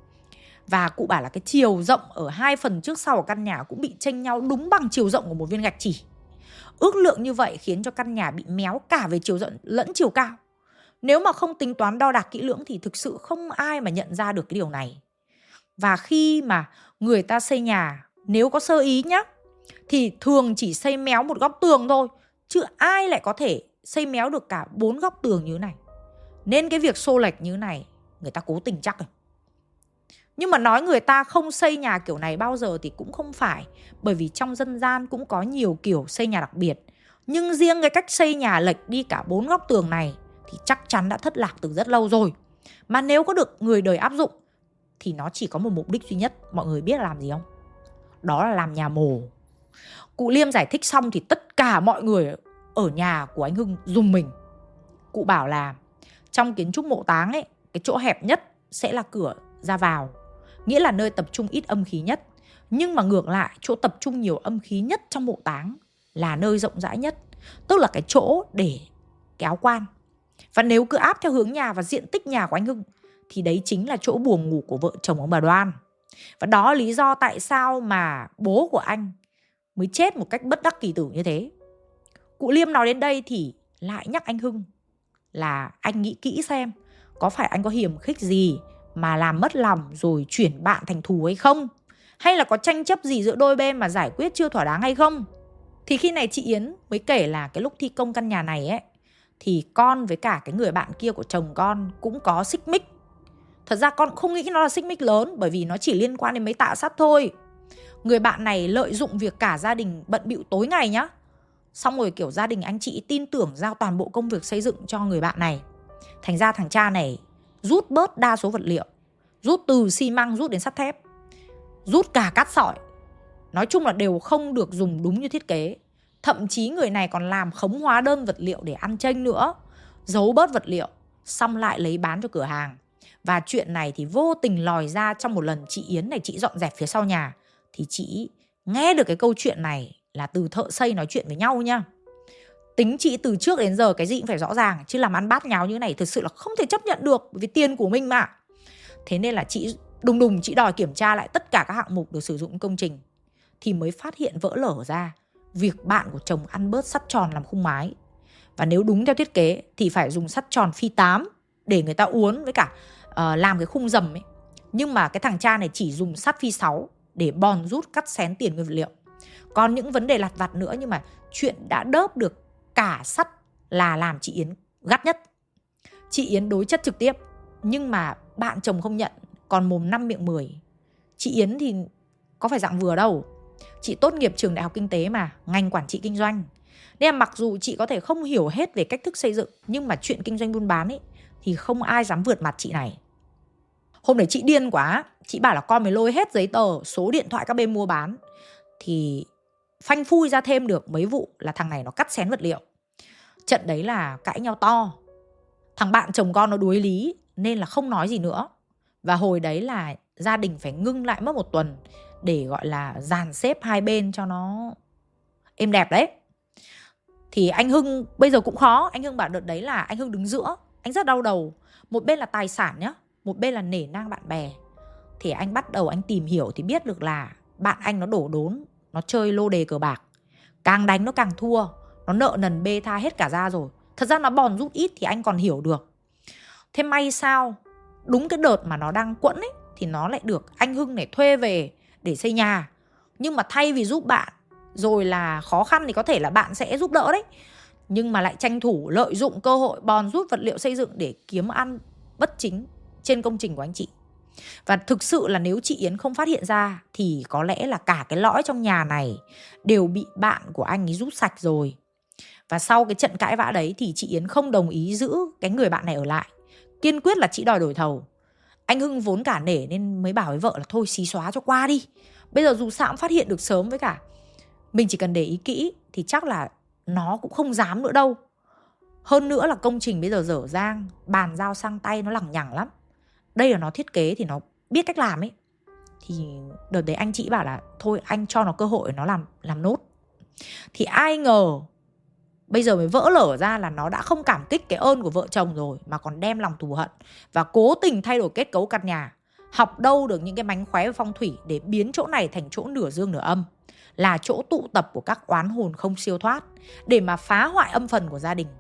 Và cụ bảo là cái chiều rộng ở hai phần trước sau của căn nhà cũng bị chênh nhau đúng bằng chiều rộng của một viên gạch chỉ. Ước lượng như vậy khiến cho căn nhà bị méo cả về chiều rộng lẫn chiều cao. Nếu mà không tính toán đo đạc kỹ lưỡng thì thực sự không ai mà nhận ra được cái điều này. Và khi mà người ta xây nhà, nếu có sơ ý nhá, thì thường chỉ xây méo một góc tường thôi, chứ ai lại có thể xây méo được cả 4 góc tường như thế này. Nên cái việc xô lệch như thế này người ta cố tình chắc rồi. Nhưng mà nói người ta không xây nhà kiểu này bao giờ thì cũng không phải, bởi vì trong dân gian cũng có nhiều kiểu xây nhà đặc biệt. Nhưng riêng cái cách xây nhà lệch đi cả 4 góc tường này thì chắc chắn đã thất lạc từ rất lâu rồi. Mà nếu có được người đời áp dụng thì nó chỉ có một mục đích duy nhất, mọi người biết là làm gì không? Đó là làm nhà mồ. Cụ Liêm giải thích xong thì tất cả mọi người ở nhà của anh Hưng rùng mình. Cụ bảo là trong kiến trúc mộ táng ấy, cái chỗ hẹp nhất sẽ là cửa ra vào, nghĩa là nơi tập trung ít âm khí nhất. Nhưng mà ngược lại, chỗ tập trung nhiều âm khí nhất trong mộ táng là nơi rộng rãi nhất, tức là cái chỗ để kéo quan. Và nếu cứ áp theo hướng nhà và diện tích nhà của anh Hưng thì đấy chính là chỗ buồng ngủ của vợ chồng ông bà Đoan. Và đó là lý do tại sao mà bố của anh mới chết một cách bất đắc kỳ tử như thế. Cụ Liêm nói đến đây thì lại nhắc anh Hưng là anh nghĩ kỹ xem có phải anh có hiềm khích gì mà làm mất lòng rồi chuyển bạn thành thù hay không, hay là có tranh chấp gì giữa đôi bên mà giải quyết chưa thỏa đáng hay không. Thì khi này chị Yến mới kể là cái lúc thi công căn nhà này ấy, thì con với cả cái người bạn kia của chồng con cũng có xích mích. Thật ra con không nghĩ nó là xích mích lớn, bởi vì nó chỉ liên quan đến mấy tạ sắt thôi. Người bạn này lợi dụng việc cả gia đình bận bịu tối ngày nhá, xong rồi kiểu gia đình anh chị tin tưởng giao toàn bộ công việc xây dựng cho người bạn này. Thành ra thằng cha này rút bớt đa số vật liệu, rút từ xi măng rút đến sắt thép, rút cả cát sỏi. Nói chung là đều không được dùng đúng như thiết kế. Thậm chí người này còn làm khống hóa đơn vật liệu để ăn chênh nữa, giấu bớt vật liệu, xong lại lấy bán cho cửa hàng. Và chuyện này thì vô tình lòi ra trong một lần chị Yến này chị dọn dẹp phía sau nhà. Thì chị nghe được cái câu chuyện này là từ thợ xây nói chuyện với nhau nha. Tính chị từ trước đến giờ cái gì cũng phải rõ ràng, chứ làm ăn bát nháo như thế này thực sự là không thể chấp nhận được, bởi vì tiền của mình mà. Thế nên là chị đùng chị đòi kiểm tra lại tất cả các hạng mục được sử dụng công trình. Thì mới phát hiện vỡ lở ra việc bạn của chồng ăn bớt sắt tròn làm khung mái. Và nếu đúng theo thiết kế thì phải dùng sắt tròn phi 8 để người ta uốn với cả làm cái khung rầm ấy. Nhưng mà cái thằng cha này chỉ dùng sắt phi 6 để bòn rút cắt xén tiền nguyên vật liệu. Còn những vấn đề lặt vặt nữa, nhưng mà chuyện đã đớp được cả sắt là làm chị Yến gắt nhất. Chị Yến đối chất trực tiếp, nhưng mà bạn chồng không nhận, còn mồm 5 miệng 10. Chị Yến thì có phải dạng vừa đâu. Chị tốt nghiệp trường đại học kinh tế mà, ngành quản trị kinh doanh. Nên là mặc dù chị có thể không hiểu hết về cách thức xây dựng, nhưng mà chuyện kinh doanh buôn bán ấy thì không ai dám vượt mặt chị này. Hôm đấy chị điên quá, chị bảo là con mới lôi hết giấy tờ, số điện thoại các bên mua bán. thì phanh phui ra thêm được mấy vụ là thằng này nó cắt xén vật liệu. Trận đấy là cãi nhau to. Thằng bạn chồng con nó đuối lý nên là không nói gì nữa. Và hồi đấy là gia đình phải ngưng lại mất 1 tuần để gọi là dàn xếp hai bên cho nó êm đẹp đấy. Thì anh Hưng bây giờ cũng khó. Anh Hưng bảo đợt đấy là anh Hưng đứng giữa. Anh rất đau đầu. Một bên là tài sản nhá, một bên là nể nang bạn bè. Thì anh bắt đầu anh tìm hiểu thì biết được là bạn anh nó đổ đốn, nó chơi lô đề cờ bạc. Càng đánh nó càng thua, nó nợ nần bê tha hết cả ra rồi. Thật ra nó bòn rút ít thì anh còn hiểu được. Thế may sao đúng cái đợt mà nó đang quẫn ấy thì nó lại được anh Hưng này thuê về để xây nhà. Nhưng mà thay vì giúp bạn rồi là khó khăn thì có thể là bạn sẽ giúp đỡ đấy, nhưng mà lại tranh thủ lợi dụng cơ hội bòn rút vật liệu xây dựng để kiếm ăn bất chính trên công trình của anh chị. Và thực sự là nếu chị Yến không phát hiện ra thì có lẽ là cả cái lõi trong nhà này đều bị bạn của anh ấy rút sạch rồi. Và sau cái trận cãi vã đấy thì chị Yến không đồng ý giữ cái người bạn này ở lại. Kiên quyết là chị đòi đổi thầu. Anh Hưng vốn cả nể nên mới bảo với vợ là thôi xí xóa cho qua đi. Bây giờ dù sao cũng phát hiện được sớm, với cả mình chỉ cần để ý kỹ thì chắc là nó cũng không dám nữa đâu. Hơn nữa là công trình bây giờ dở dang, bàn giao sang tay nó lằng nhằng lắm. Đây là nó thiết kế thì nó biết cách làm ấy. Thì đợt đấy anh chị bảo là thôi anh cho nó cơ hội nó làm nốt. Thì ai ngờ bây giờ mới vỡ lở ra là nó đã không cảm kích cái ơn của vợ chồng rồi, mà còn đem lòng thù hận và cố tình thay đổi kết cấu căn nhà. Học đâu được những cái mánh khóe và phong thủy để biến chỗ này thành chỗ nửa dương nửa âm, là chỗ tụ tập của các oán hồn không siêu thoát, để mà phá hoại âm phần của gia đình.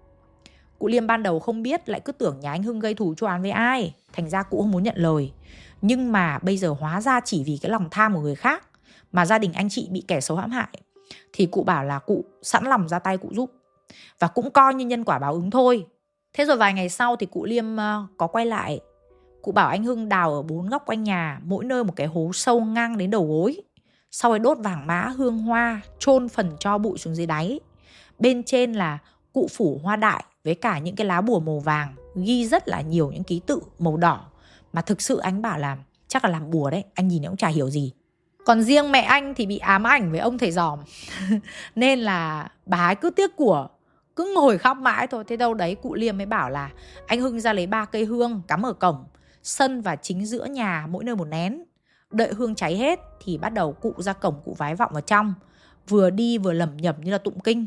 Cụ Liêm ban đầu không biết, lại cứ tưởng nhà anh Hưng gây thù chuốc oán với ai, thành ra cụ không muốn nhận lời. Nhưng mà bây giờ hóa ra chỉ vì cái lòng tham của người khác mà gia đình anh chị bị kẻ xấu hãm hại. Thì cụ bảo là cụ sẵn lòng ra tay cụ giúp, và cũng coi như nhân quả báo ứng thôi. Thế rồi vài ngày sau thì cụ Liêm có quay lại. Cụ bảo anh Hưng đào ở 4 góc quanh nhà, mỗi nơi một cái hố sâu ngang đến đầu gối. Sau ấy đốt vàng mã hương hoa, chôn phần tro bụi xuống dưới đáy. Bên trên là cụ phủ hoa đại với cả những cái lá bùa màu vàng, ghi rất là nhiều những ký tự màu đỏ. Mà thực sự anh bảo là chắc là làm bùa đấy, anh nhìn cũng chả hiểu gì. Còn riêng mẹ anh thì bị ám ảnh với ông thầy giòm nên là bà ấy cứ tiếc của, cứ ngồi khóc mãi thôi. Thế đâu đấy cụ Liêm mới bảo là anh Hưng ra lấy 3 cây hương cắm ở cổng, sân và chính giữa nhà mỗi nơi một nén. Đợi hương cháy hết thì bắt đầu cụ ra cổng, cụ vái vọng vào trong, vừa đi vừa lẩm nhẩm như là tụng kinh.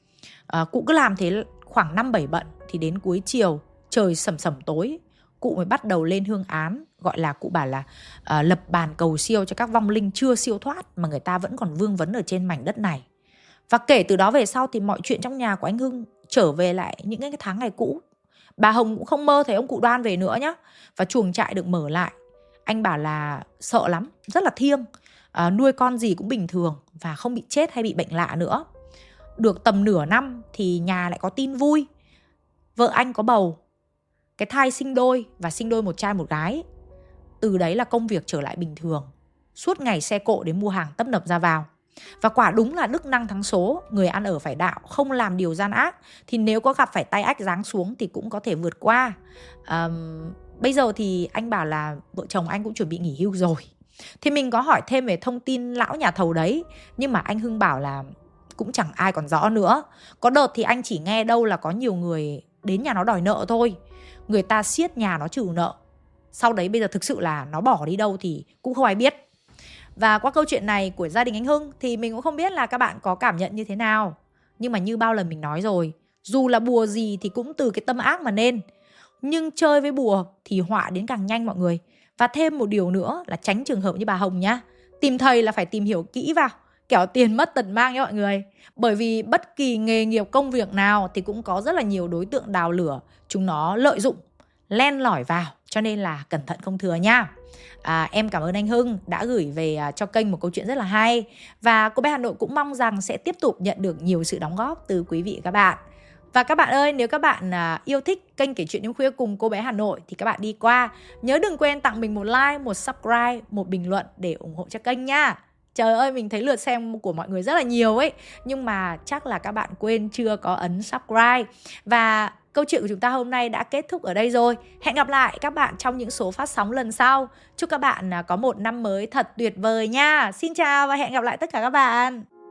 Cụ cứ làm thế khoảng 5-7 bận. Thì đến cuối chiều trời sầm sầm tối, cụ mới bắt đầu lên hương án. Gọi là cụ bảo là lập bàn cầu siêu cho các vong linh chưa siêu thoát mà người ta vẫn còn vương vấn ở trên mảnh đất này. Và kể từ đó về sau thì mọi chuyện trong nhà của anh Hưng trở về lại những cái tháng ngày cũ. Bà Hồng cũng không mơ thấy ông cụ Đoan về nữa nhá. Và chuồng trại được mở lại. Anh bảo là sợ lắm, rất là thiêng, nuôi con gì cũng bình thường và không bị chết hay bị bệnh lạ nữa. Được tầm nửa năm thì nhà lại có tin vui. Vợ anh có bầu, cái thai sinh đôi, và sinh đôi một trai một gái. Từ đấy là công việc trở lại bình thường. Suốt ngày xe cộ đến mua hàng tấp nập ra vào. Và quả đúng là đức năng thắng số, người ăn ở phải đạo, không làm điều gian ác, thì nếu có gặp phải tay ách giáng xuống thì cũng có thể vượt qua. Bây giờ thì anh bảo là vợ chồng anh cũng chuẩn bị nghỉ hưu rồi. Thì mình có hỏi thêm về thông tin lão nhà thầu đấy, nhưng mà anh Hưng bảo là cũng chẳng ai còn rõ nữa. Có đợt thì anh chỉ nghe đâu là có nhiều người đến nhà nó đòi nợ thôi, người ta siết nhà nó trừ nợ. Sau đấy bây giờ thực sự là nó bỏ đi đâu thì cũng không ai biết. Và qua câu chuyện này của gia đình anh Hưng thì mình cũng không biết là các bạn có cảm nhận như thế nào. Nhưng mà như bao lần mình nói rồi, dù là bùa gì thì cũng từ cái tâm ác mà nên. Nhưng chơi với bùa thì họa đến càng nhanh mọi người. Và thêm một điều nữa là tránh trường hợp như bà Hồng nhá. Tìm thầy là phải tìm hiểu kỹ vào, kẻo tiền mất tật mang nha mọi người. Bởi vì bất kỳ nghề nghiệp công việc nào thì cũng có rất là nhiều đối tượng đào lửa, chúng nó lợi dụng, len lỏi vào. Cho nên là cẩn thận không thừa nha. Em cảm ơn anh Hưng đã gửi về cho kênh một câu chuyện rất là hay. Và cô bé Hà Nội cũng mong rằng sẽ tiếp tục nhận được nhiều sự đóng góp từ quý vị và các bạn. Và các bạn ơi, nếu các bạn yêu thích kênh Kể Chuyện Đêm Khuya cùng cô bé Hà Nội thì các bạn đi qua, nhớ đừng quên tặng mình một like, một subscribe, một bình luận để ủng hộ cho kênh nha. Trời ơi, mình thấy lượt xem của mọi người rất là nhiều ấy, nhưng mà chắc là các bạn quên chưa có ấn subscribe. Và câu chuyện của chúng ta hôm nay đã kết thúc ở đây rồi. Hẹn gặp lại các bạn trong những số phát sóng lần sau. Chúc các bạn có một năm mới thật tuyệt vời nha. Xin chào và hẹn gặp lại tất cả các bạn.